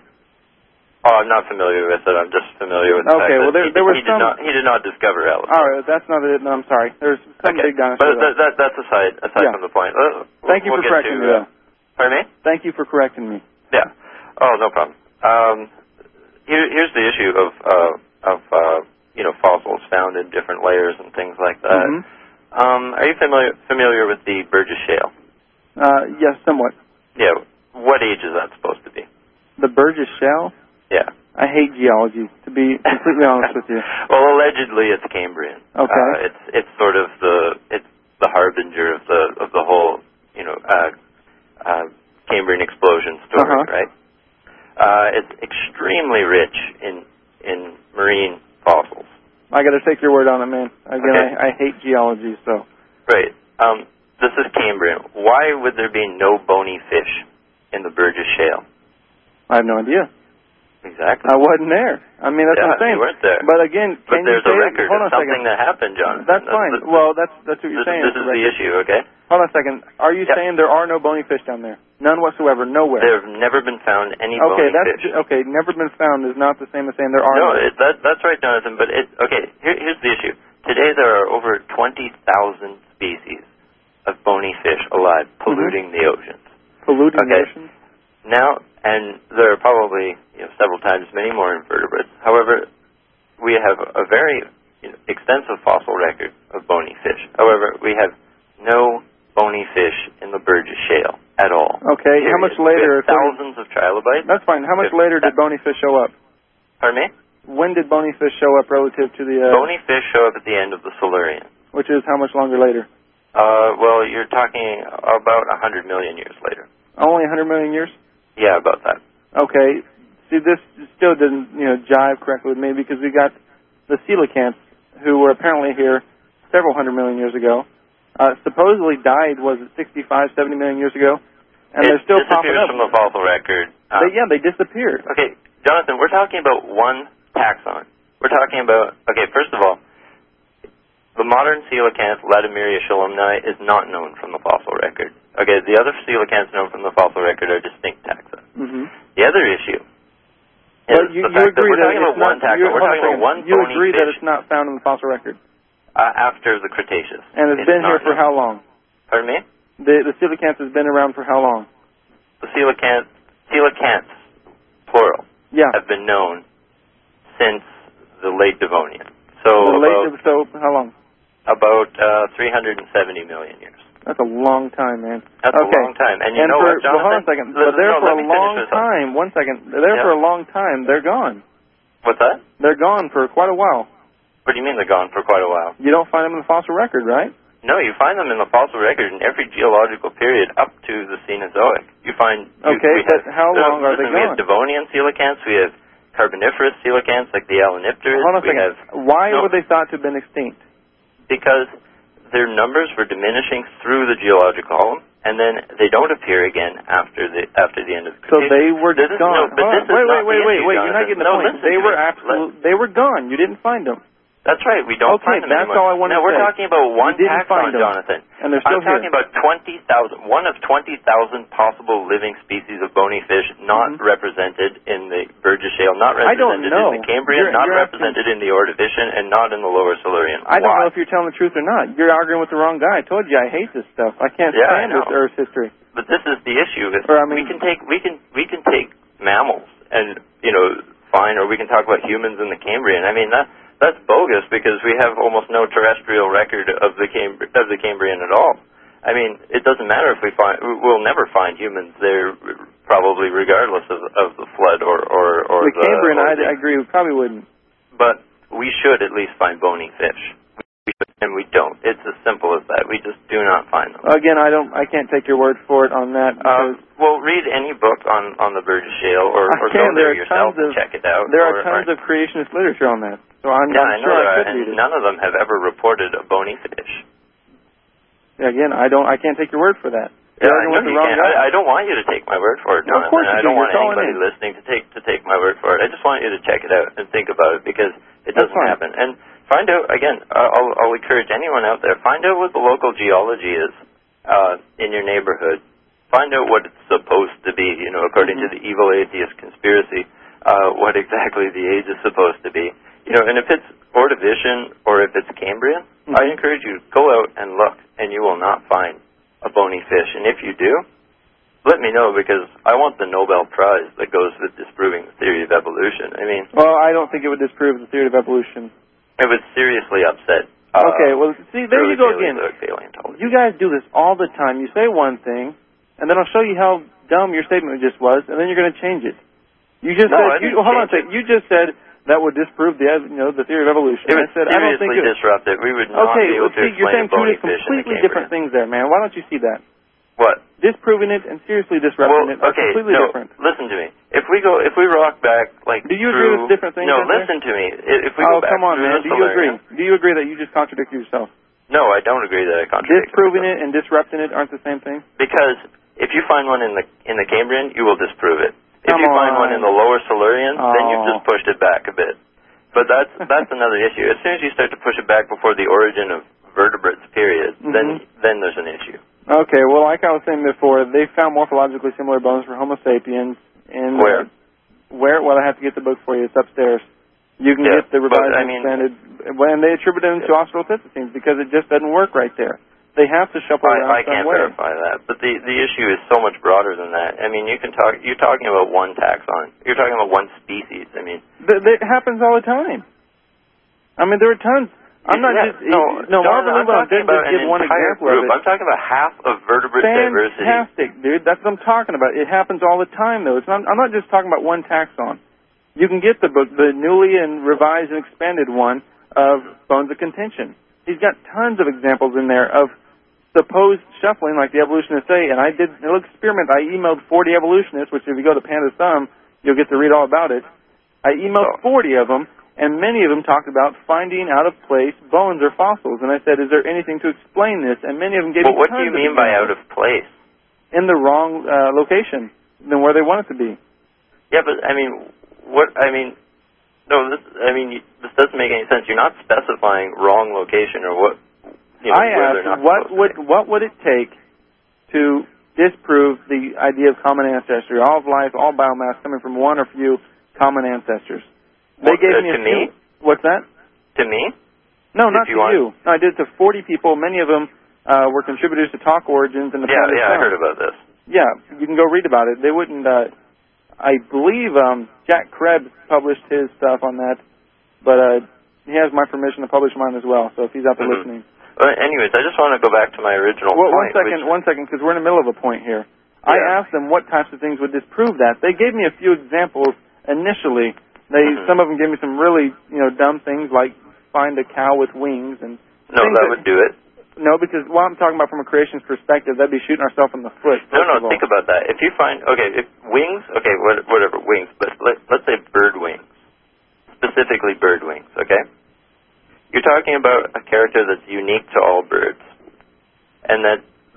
Oh, I'm not familiar with it. I'm just familiar with the okay, fact well, there, that he, there was he, some, did not, he did not discover Allosaurus. All right, that's not it. No, I'm sorry. There's some okay. big dinosaur. But that, that, that's aside, aside yeah. from the point. Uh, Thank you we'll for correcting to, me, uh, Pardon me? Thank you for correcting me. Yeah. Oh, no problem. Um, here, here's the issue of, uh, of uh, you know, fossils found in different layers and things like that. Mm-hmm. Um, are you familiar familiar with the Burgess Shale? Uh, yes, somewhat. Yeah. What age is that supposed to be? The Burgess Shale? Yeah. I hate geology, to be completely honest with you. Well, allegedly it's Cambrian. Okay. Uh, it's it's sort of the it's the harbinger of the of the whole you know uh, uh, Cambrian explosion story, uh-huh. right? Uh, it's extremely rich in in marine fossils. I got to take your word on it, man. Again, okay. I, I hate geology, so. Right. Um, this is Cambrian. Why would there be no bony fish in the Burgess Shale? I have no idea. Exactly. I wasn't there. I mean, that's yeah, what I'm saying. You weren't there. But again, can but there's you say, a record hold on of a something second. that happened, Jonathan. That's, that's fine. The, well, that's that's what you're this, saying. This is the issue, okay? Hold on a second. Are you yep. saying there are no bony fish down there? None whatsoever, nowhere. There have never been found any okay, bony that's, fish. Okay, never been found is not the same as saying there are no. no. It, that, that's right, Jonathan. But it, okay, here, here's the issue. Today there are over twenty thousand species of bony fish alive, polluting mm-hmm. the oceans. Polluting okay. the oceans? Now, and there are probably you know, several times many more invertebrates. However, we have a very you know, extensive fossil record of bony fish. However, we have no bony fish in the Burgess Shale at all. Okay, Period. How much later? Thousands of trilobites. That's fine. How much later did bony fish show up? Pardon me? When did bony fish show up relative to the... Uh, bony fish show up at the end of the Silurian. Which is how much longer later? Uh, well, you're talking about one hundred million years later. Only one hundred million years? Yeah, about that. Okay. See, this still didn't, you know, jive correctly with me because we got the coelacanths who were apparently here several hundred million years ago. Uh, supposedly died, was it sixty-five, seventy million years ago? And it they're still popping up. from the fossil record. They, Um, yeah, they disappeared. Okay, Jonathan, we're talking about one taxon. We're talking about, okay, first of all, the modern coelacanth, Latimeria shalomni, is not known from the fossil record. Okay, the other coelacanths known from the fossil record are distinct taxa. Mm-hmm. The other issue is well, you, the you fact that agree we're that talking it's about not, one taxon. We're talking about one You bony agree fish that it's not found in the fossil record? Uh, after the Cretaceous. And it's, it's been here for known. how long? Pardon me? The, the coelacanth has been around for how long? The coelacanth, coelacanths, plural, yeah. have been known since the late Devonian. So the late, about, so how long? About uh, three hundred seventy million years. That's a long time, man. That's okay. a long time. And you and know for, what, Jonathan? Well, hold on a second. Listen, but there no, for a long time. Up. One second. They're there yeah. for a long time. They're gone. What's that? They're gone for quite a while. What do you mean they're gone for quite a while? You don't find them in the fossil record, right? No, you find them in the fossil record in every geological period up to the Cenozoic. You find... Okay, we but have, how long uh, are listen, they gone? We have Devonian coelacanths. We have Carboniferous coelacanths like the Alanipters. Hold on a we second. have, Why no, were they thought to have been extinct? Because their numbers were diminishing through the geologic column, and then they don't appear again after the after the end of the So Cretaceous. they were this gone. Is, no, but this wait, is wait, not wait, the wait, issue, wait. You're not Jonathan. getting the no, point. listen They to were me. absolute. They were gone. You didn't find them. That's right. We don't okay, find them that's anymore. all I want now, to we're say. talking about one you didn't taxon, find them. Jonathan. And they're still I'm talking here. about twenty thousand, one of twenty thousand possible living species of bony fish not mm-hmm. represented in the Burgess Shale, not I don't represented know. in the Cambrian, you're, not you're represented asking... in the Ordovician, and not in the Lower Silurian. I don't Why? know if you're telling the truth or not. You're arguing with the wrong guy. I told you I hate this stuff. I can't yeah, stand I this Earth history. But this is the issue. If or, I mean, we can take we can we can take mammals and you know fine, or we can talk about humans in the Cambrian. I mean that that's bogus because we have almost no terrestrial record of the Cambri- of the Cambrian at all. I mean, it doesn't matter if we find we'll never find humans there, probably regardless of, of the flood or or, or the, the Cambrian. Or I, the, I agree. We probably wouldn't. But we should at least find bony fish. And we don't. It's as simple as that. We just do not find them. Again, I don't. I can't take your word for it on that. Um, well, read any book on, on the Burgess Shale, or, or go there, there yourself and check it out. There are or, tons or, of creationist literature on that. So I'm, yeah, I'm I know sure there I are, could and read it. none of them have ever reported a bony fish. Yeah, again, I don't. I can't take your word for that. Yeah, I, know you can't. I, I don't want you to take my word for it, Jonathan. No, of course you I don't do. want You're anybody in. listening to take to take my word for it. I just want you to check it out and think about it because it That's doesn't fine. happen. And find out, again, uh, I'll, I'll encourage anyone out there, find out what the local geology is uh, in your neighborhood. Find out what it's supposed to be, you know, according mm-hmm. to the evil atheist conspiracy, uh, what exactly the age is supposed to be. You know, and if it's Ordovician or if it's Cambrian, mm-hmm. I encourage you to go out and look, and you will not find a bony fish. And if you do, let me know, because I want the Nobel Prize that goes with disproving the theory of evolution. I mean... Well, I don't think it would disprove the theory of evolution. It would seriously upset... Uh, okay, well, see, there you go again. Paleontology. You guys do this all the time. You say one thing, and then I'll show you how dumb your statement just was, and then you're going to change it. You just no, said... I didn't you, hold on a change second. You just said that would disprove the, you know, the theory of evolution. It would I said, I don't think seriously it, disrupt it. We would not okay, be able well, to see, you're explain saying two bony fish in the completely Cambrian. different things there, man. Why don't you see that? What? Disproving it and seriously disrupting well, it are okay, completely no, different. Listen to me. If we go, if we rock back, like, do you through, agree with different things? No, listen to me. If we oh, go back come on, through man. the Do you agree? Silurian, Do you agree that you just contradicted yourself? No, I don't agree that I contradict Disproving myself. it and disrupting it aren't the same thing? Because if you find one in the in the Cambrian, you will disprove it. If Come you find on. one in the Lower Silurian, oh. then you've just pushed it back a bit. But that's that's another issue. As soon as you start to push it back before the origin of vertebrates, period, mm-hmm. then then there's an issue. Okay, well, like I was saying before, they found morphologically similar bones for Homo sapiens. In Where? Uh, where? Well, I have to get the book for you. It's upstairs. You can yeah, get the revised but, I and mean, expanded. When they attribute them yeah. to Australopithecines because it just doesn't work right there. They have to shuffle around I, I can't some way. verify that, but the the issue is so much broader than that. I mean, you can talk. You're talking about one taxon. You're talking about one species. I mean, Th- that happens all the time. I mean, there are tons. I'm not yeah, just no. no. John, Marvin I'm Lindblom talking didn't about just give an one entire example group. of it. I'm talking about half of vertebrate diversity. Fantastic, dude. That's what I'm talking about. It happens all the time, though. It's not, I'm not just talking about one taxon. You can get the book, the newly and revised and expanded one of Bones of Contention. He's got tons of examples in there of supposed shuffling, like the evolutionists say. And I did a little experiment. I emailed forty evolutionists, which if you go to Panda's Thumb, you'll get to read all about it. I emailed oh. forty of them, and many of them talked about finding out-of-place bones or fossils. And I said, is there anything to explain this? And many of them gave well, me what do tons you mean of by examples. out of place? In the wrong uh, location than where they want it to be. Yeah, but I mean, what I mean, no, this, I mean, this doesn't make any sense. You're not specifying wrong location or what. You know, I where asked, what would what would it take to disprove the idea of common ancestry? All of life, all biomass coming from one or few common ancestors. They what, gave uh, me a to few. me. What's that? To me? No, If not you to want- you. No, I did it to forty people. Many of them uh, were contributors to Talk Origins and the Yeah, Panda's yeah, I Thumb. heard about this. Yeah, you can go read about it. They wouldn't. Uh, I believe um, Jack Krebs published his stuff on that, but uh, he has my permission to publish mine as well. So if he's out there Mm-hmm. listening. Well, anyways, I just want to go back to my original Well, point. one second, which, one second, because we're in the middle of a point here. I Yeah. asked them what types of things would disprove that. They gave me a few examples initially. They Mhm. some of them gave me some really you know dumb things like find a cow with wings and. no, things that would do it. No, because what I'm talking about from a creationist perspective, that'd be shooting ourselves in the foot. No, no, first of all. think about that. If you find, okay, if wings, okay, what, whatever, wings, but let, let's say bird wings, specifically bird wings, okay? You're talking about a character that's unique to all birds, and that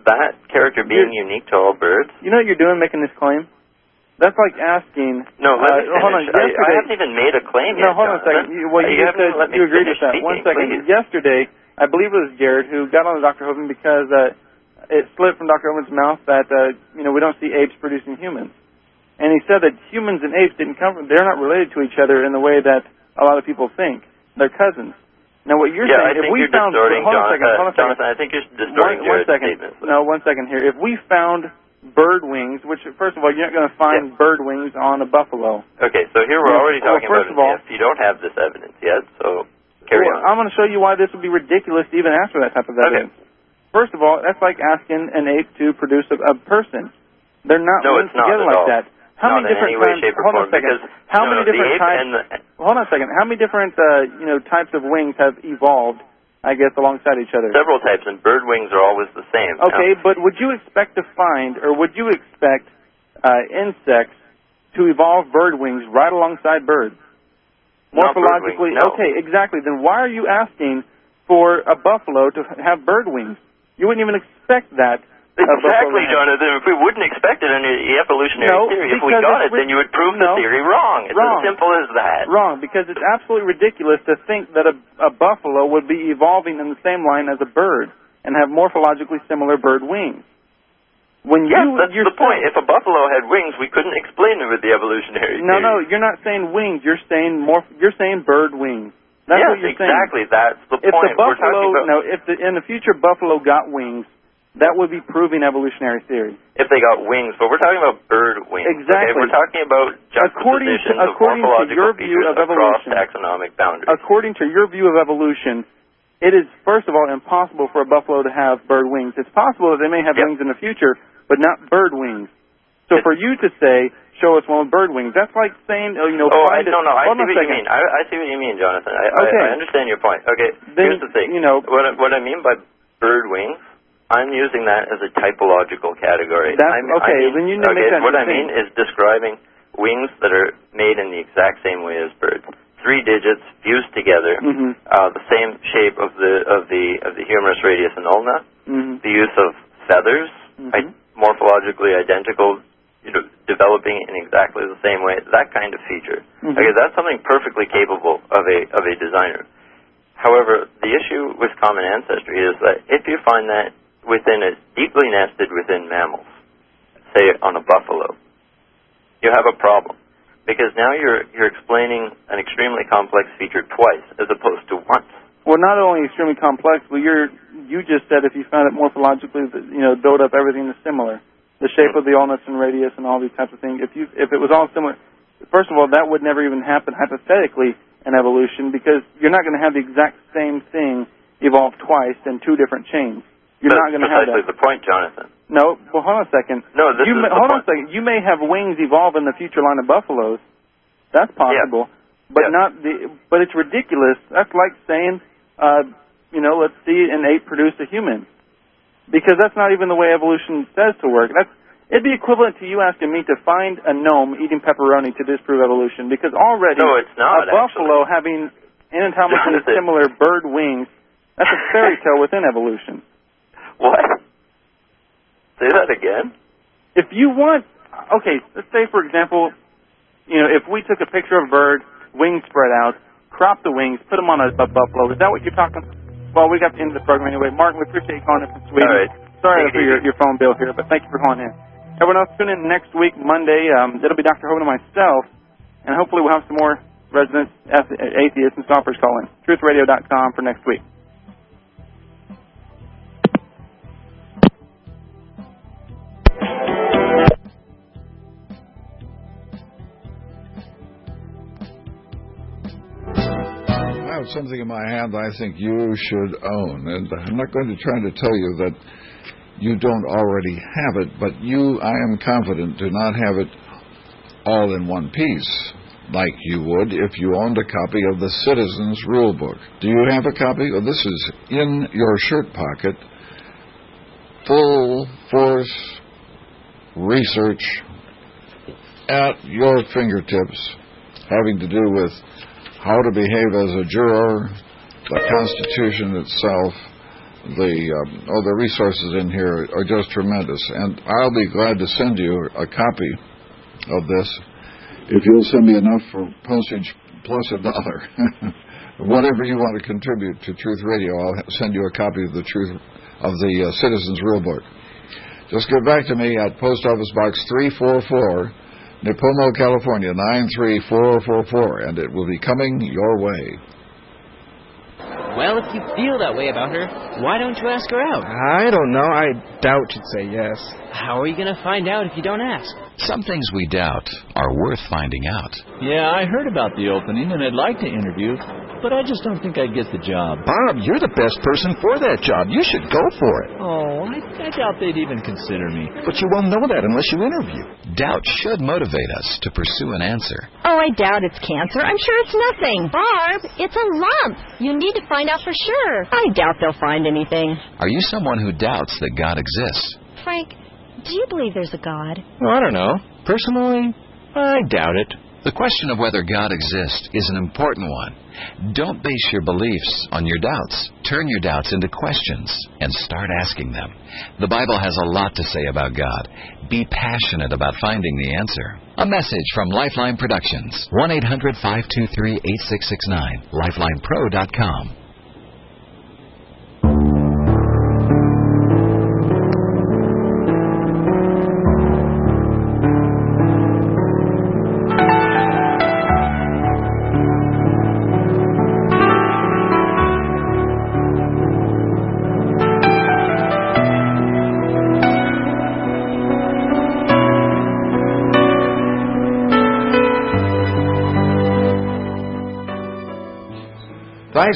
that character being you're, unique to all birds? You know what you're doing, making this claim? That's like asking... No, let me uh, hold on. I, I haven't even made a claim no, yet. No, hold on a second. You, well, you, you just said you agreed with that. Speaking, One second. please. Yesterday, I believe it was Jared who got on to Doctor Hovind because uh, it slipped from Doctor Hovind's mouth that, uh, you know, we don't see apes producing humans. And he said that humans and apes didn't come from... They're not related to each other in the way that a lot of people think. They're cousins. Now, what you're yeah, saying, I if think we you're found... distorting, Hold on a Jonathan, second. Hold on a second. Jonathan, I think you're distorting one, one second. statements. No, one second here. If we found bird wings, which, first of all, you're not going to find yeah. bird wings on a buffalo. Okay, so here we're already well, talking first about of all, if you don't have this evidence yet, so carry well, on. I'm going to show you why this would be ridiculous to even ask for that type of evidence. Okay. First of all, that's like asking an ape to produce a, a person. They're not no, linked it's not together at like all. that. How not many different in any way, kinds? shape, or hold on form, a second. How no, many no, different types? The, hold on a second. How many different uh, you know types of wings have evolved? I guess alongside each other. Several types, and bird wings are always the same. Okay, now, but would you expect to find, or would you expect uh, insects to evolve bird wings right alongside birds? Morphologically, bird wings, no. Okay, exactly. Then why are you asking for a buffalo to have bird wings? You wouldn't even expect that. Exactly, Jonathan. If we wouldn't expect it under the evolutionary no, theory, if we got it, then you would prove no, the theory wrong. It's wrong. as simple as that. Wrong, because it's absolutely ridiculous to think that a, a buffalo would be evolving in the same line as a bird and have morphologically similar bird wings. When yes, you, that's you're the point. saying, if a buffalo had wings, we couldn't explain it with the evolutionary no, theory. No, no, you're not saying wings. You're saying morph. You're saying bird wings. That's yes, what you're exactly. saying. That's the if point. The buffalo, We're about, no, if the, in the future buffalo got wings, that would be proving evolutionary theory. If they got wings, but we're talking about bird wings. Exactly. Okay? We're talking about juxtapositions according to, according of morphological to your view features of across evolution, taxonomic boundaries. According to your view of evolution, it is, first of all, impossible for a buffalo to have bird wings. It's possible that they may have yep. wings in the future, but not bird wings. So for you to say, show us one with bird wings, that's like saying, you know, oh, find I, no, no, I see what second. you mean. I, I see what you mean, Jonathan. I, okay. I, I understand your point. Okay, then, here's the thing. You know, what, I, what I mean by bird wings, I'm using that as a typological category. That's, I'm, okay, I mean, then you need to okay, make that what I distinct. mean is describing wings that are made in the exact same way as birds. Three digits fused together, mm-hmm. uh, the same shape of the of the of the humerus radius and ulna, mm-hmm. the use of feathers, mm-hmm. I, morphologically identical, you know, developing in exactly the same way, that kind of feature. Mm-hmm. Okay, that's something perfectly capable of a of a designer. However, the issue with common ancestry is that if you find that within a deeply nested within mammals, say on a buffalo, you have a problem. Because now you're you're explaining an extremely complex feature twice as opposed to once. Well, not only extremely complex, but you're you just said if you found it morphologically, you know, build up everything is similar, the shape of the ulnus and radius and all these types of things. If you if it was all similar, first of all, that would never even happen hypothetically in evolution because you're not going to have the exact same thing evolve twice in two different chains. You're That's not going to have that. precisely the point, Jonathan. No, well, hold on a second. No, this you is may, the hold point. on a second. You may have wings evolve in the future line of buffaloes. That's possible, yeah. but yeah. not the. But it's ridiculous. That's like saying, uh, you know, let's see an ape produce a human, because that's not even the way evolution says to work. That's it'd be equivalent to you asking me to find a gnome eating pepperoni to disprove evolution, because already no, it's not, a buffalo having anatomically Jonathan. similar bird wings. That's a fairy tale within evolution. What? Say that again? If you want, okay, let's say, for example, you know, if we took a picture of a bird, wings spread out, crop the wings, put them on a, a buffalo, is that what you're talking about? Well, we got to the end of the program anyway. Martin, we appreciate you calling in from Sweden. All right. Sorry Take for your, your phone bill here, but thank you for calling in. Everyone else, tune in next week, Monday. Um, it'll be Doctor Hovind and myself, and hopefully we'll have some more residents, atheists, and scoffers call in. truth radio dot com for next week. I have something in my hand I think you should own, and I'm not going to try to tell you that you don't already have it, but you, I am confident, do not have it all in one piece, like you would if you owned a copy of the Citizen's Rule Book. Do you have a copy? Well, this is in your shirt pocket, full force research at your fingertips, having to do with how to behave as a juror, the Constitution itself, the um, oh, the resources in here are just tremendous. And I'll be glad to send you a copy of this if you'll send me enough for postage plus a dollar. Whatever you want to contribute to Truth Radio, I'll send you a copy of the Truth of the uh, Citizen's Rule Book. Just get back to me at Post Office Box three forty-four, Nipomo, California, nine three four four four, and it will be coming your way. Well, if you feel that way about her, why don't you ask her out? I don't know. I doubt she'd say yes. How are you going to find out if you don't ask? Some things we doubt are worth finding out. Yeah, I heard about the opening, and I'd like to interview, but I just don't think I'd get the job. Bob, you're the best person for that job. You should go for it. Oh, I, I doubt they'd even consider me. But you won't know that unless you interview. Doubt should motivate us to pursue an answer. Oh, I doubt it's cancer. I'm sure it's nothing. Barb, it's a lump. You need to find out for sure. I doubt they'll find anything. Are you someone who doubts that God exists? Frank, do you believe there's a God? Well, I don't know. Personally, I doubt it. The question of whether God exists is an important one. Don't base your beliefs on your doubts. Turn your doubts into questions and start asking them. The Bible has a lot to say about God. Be passionate about finding the answer. A message from Lifeline Productions. one eight hundred five two three eight six six nine. lifeline pro dot com.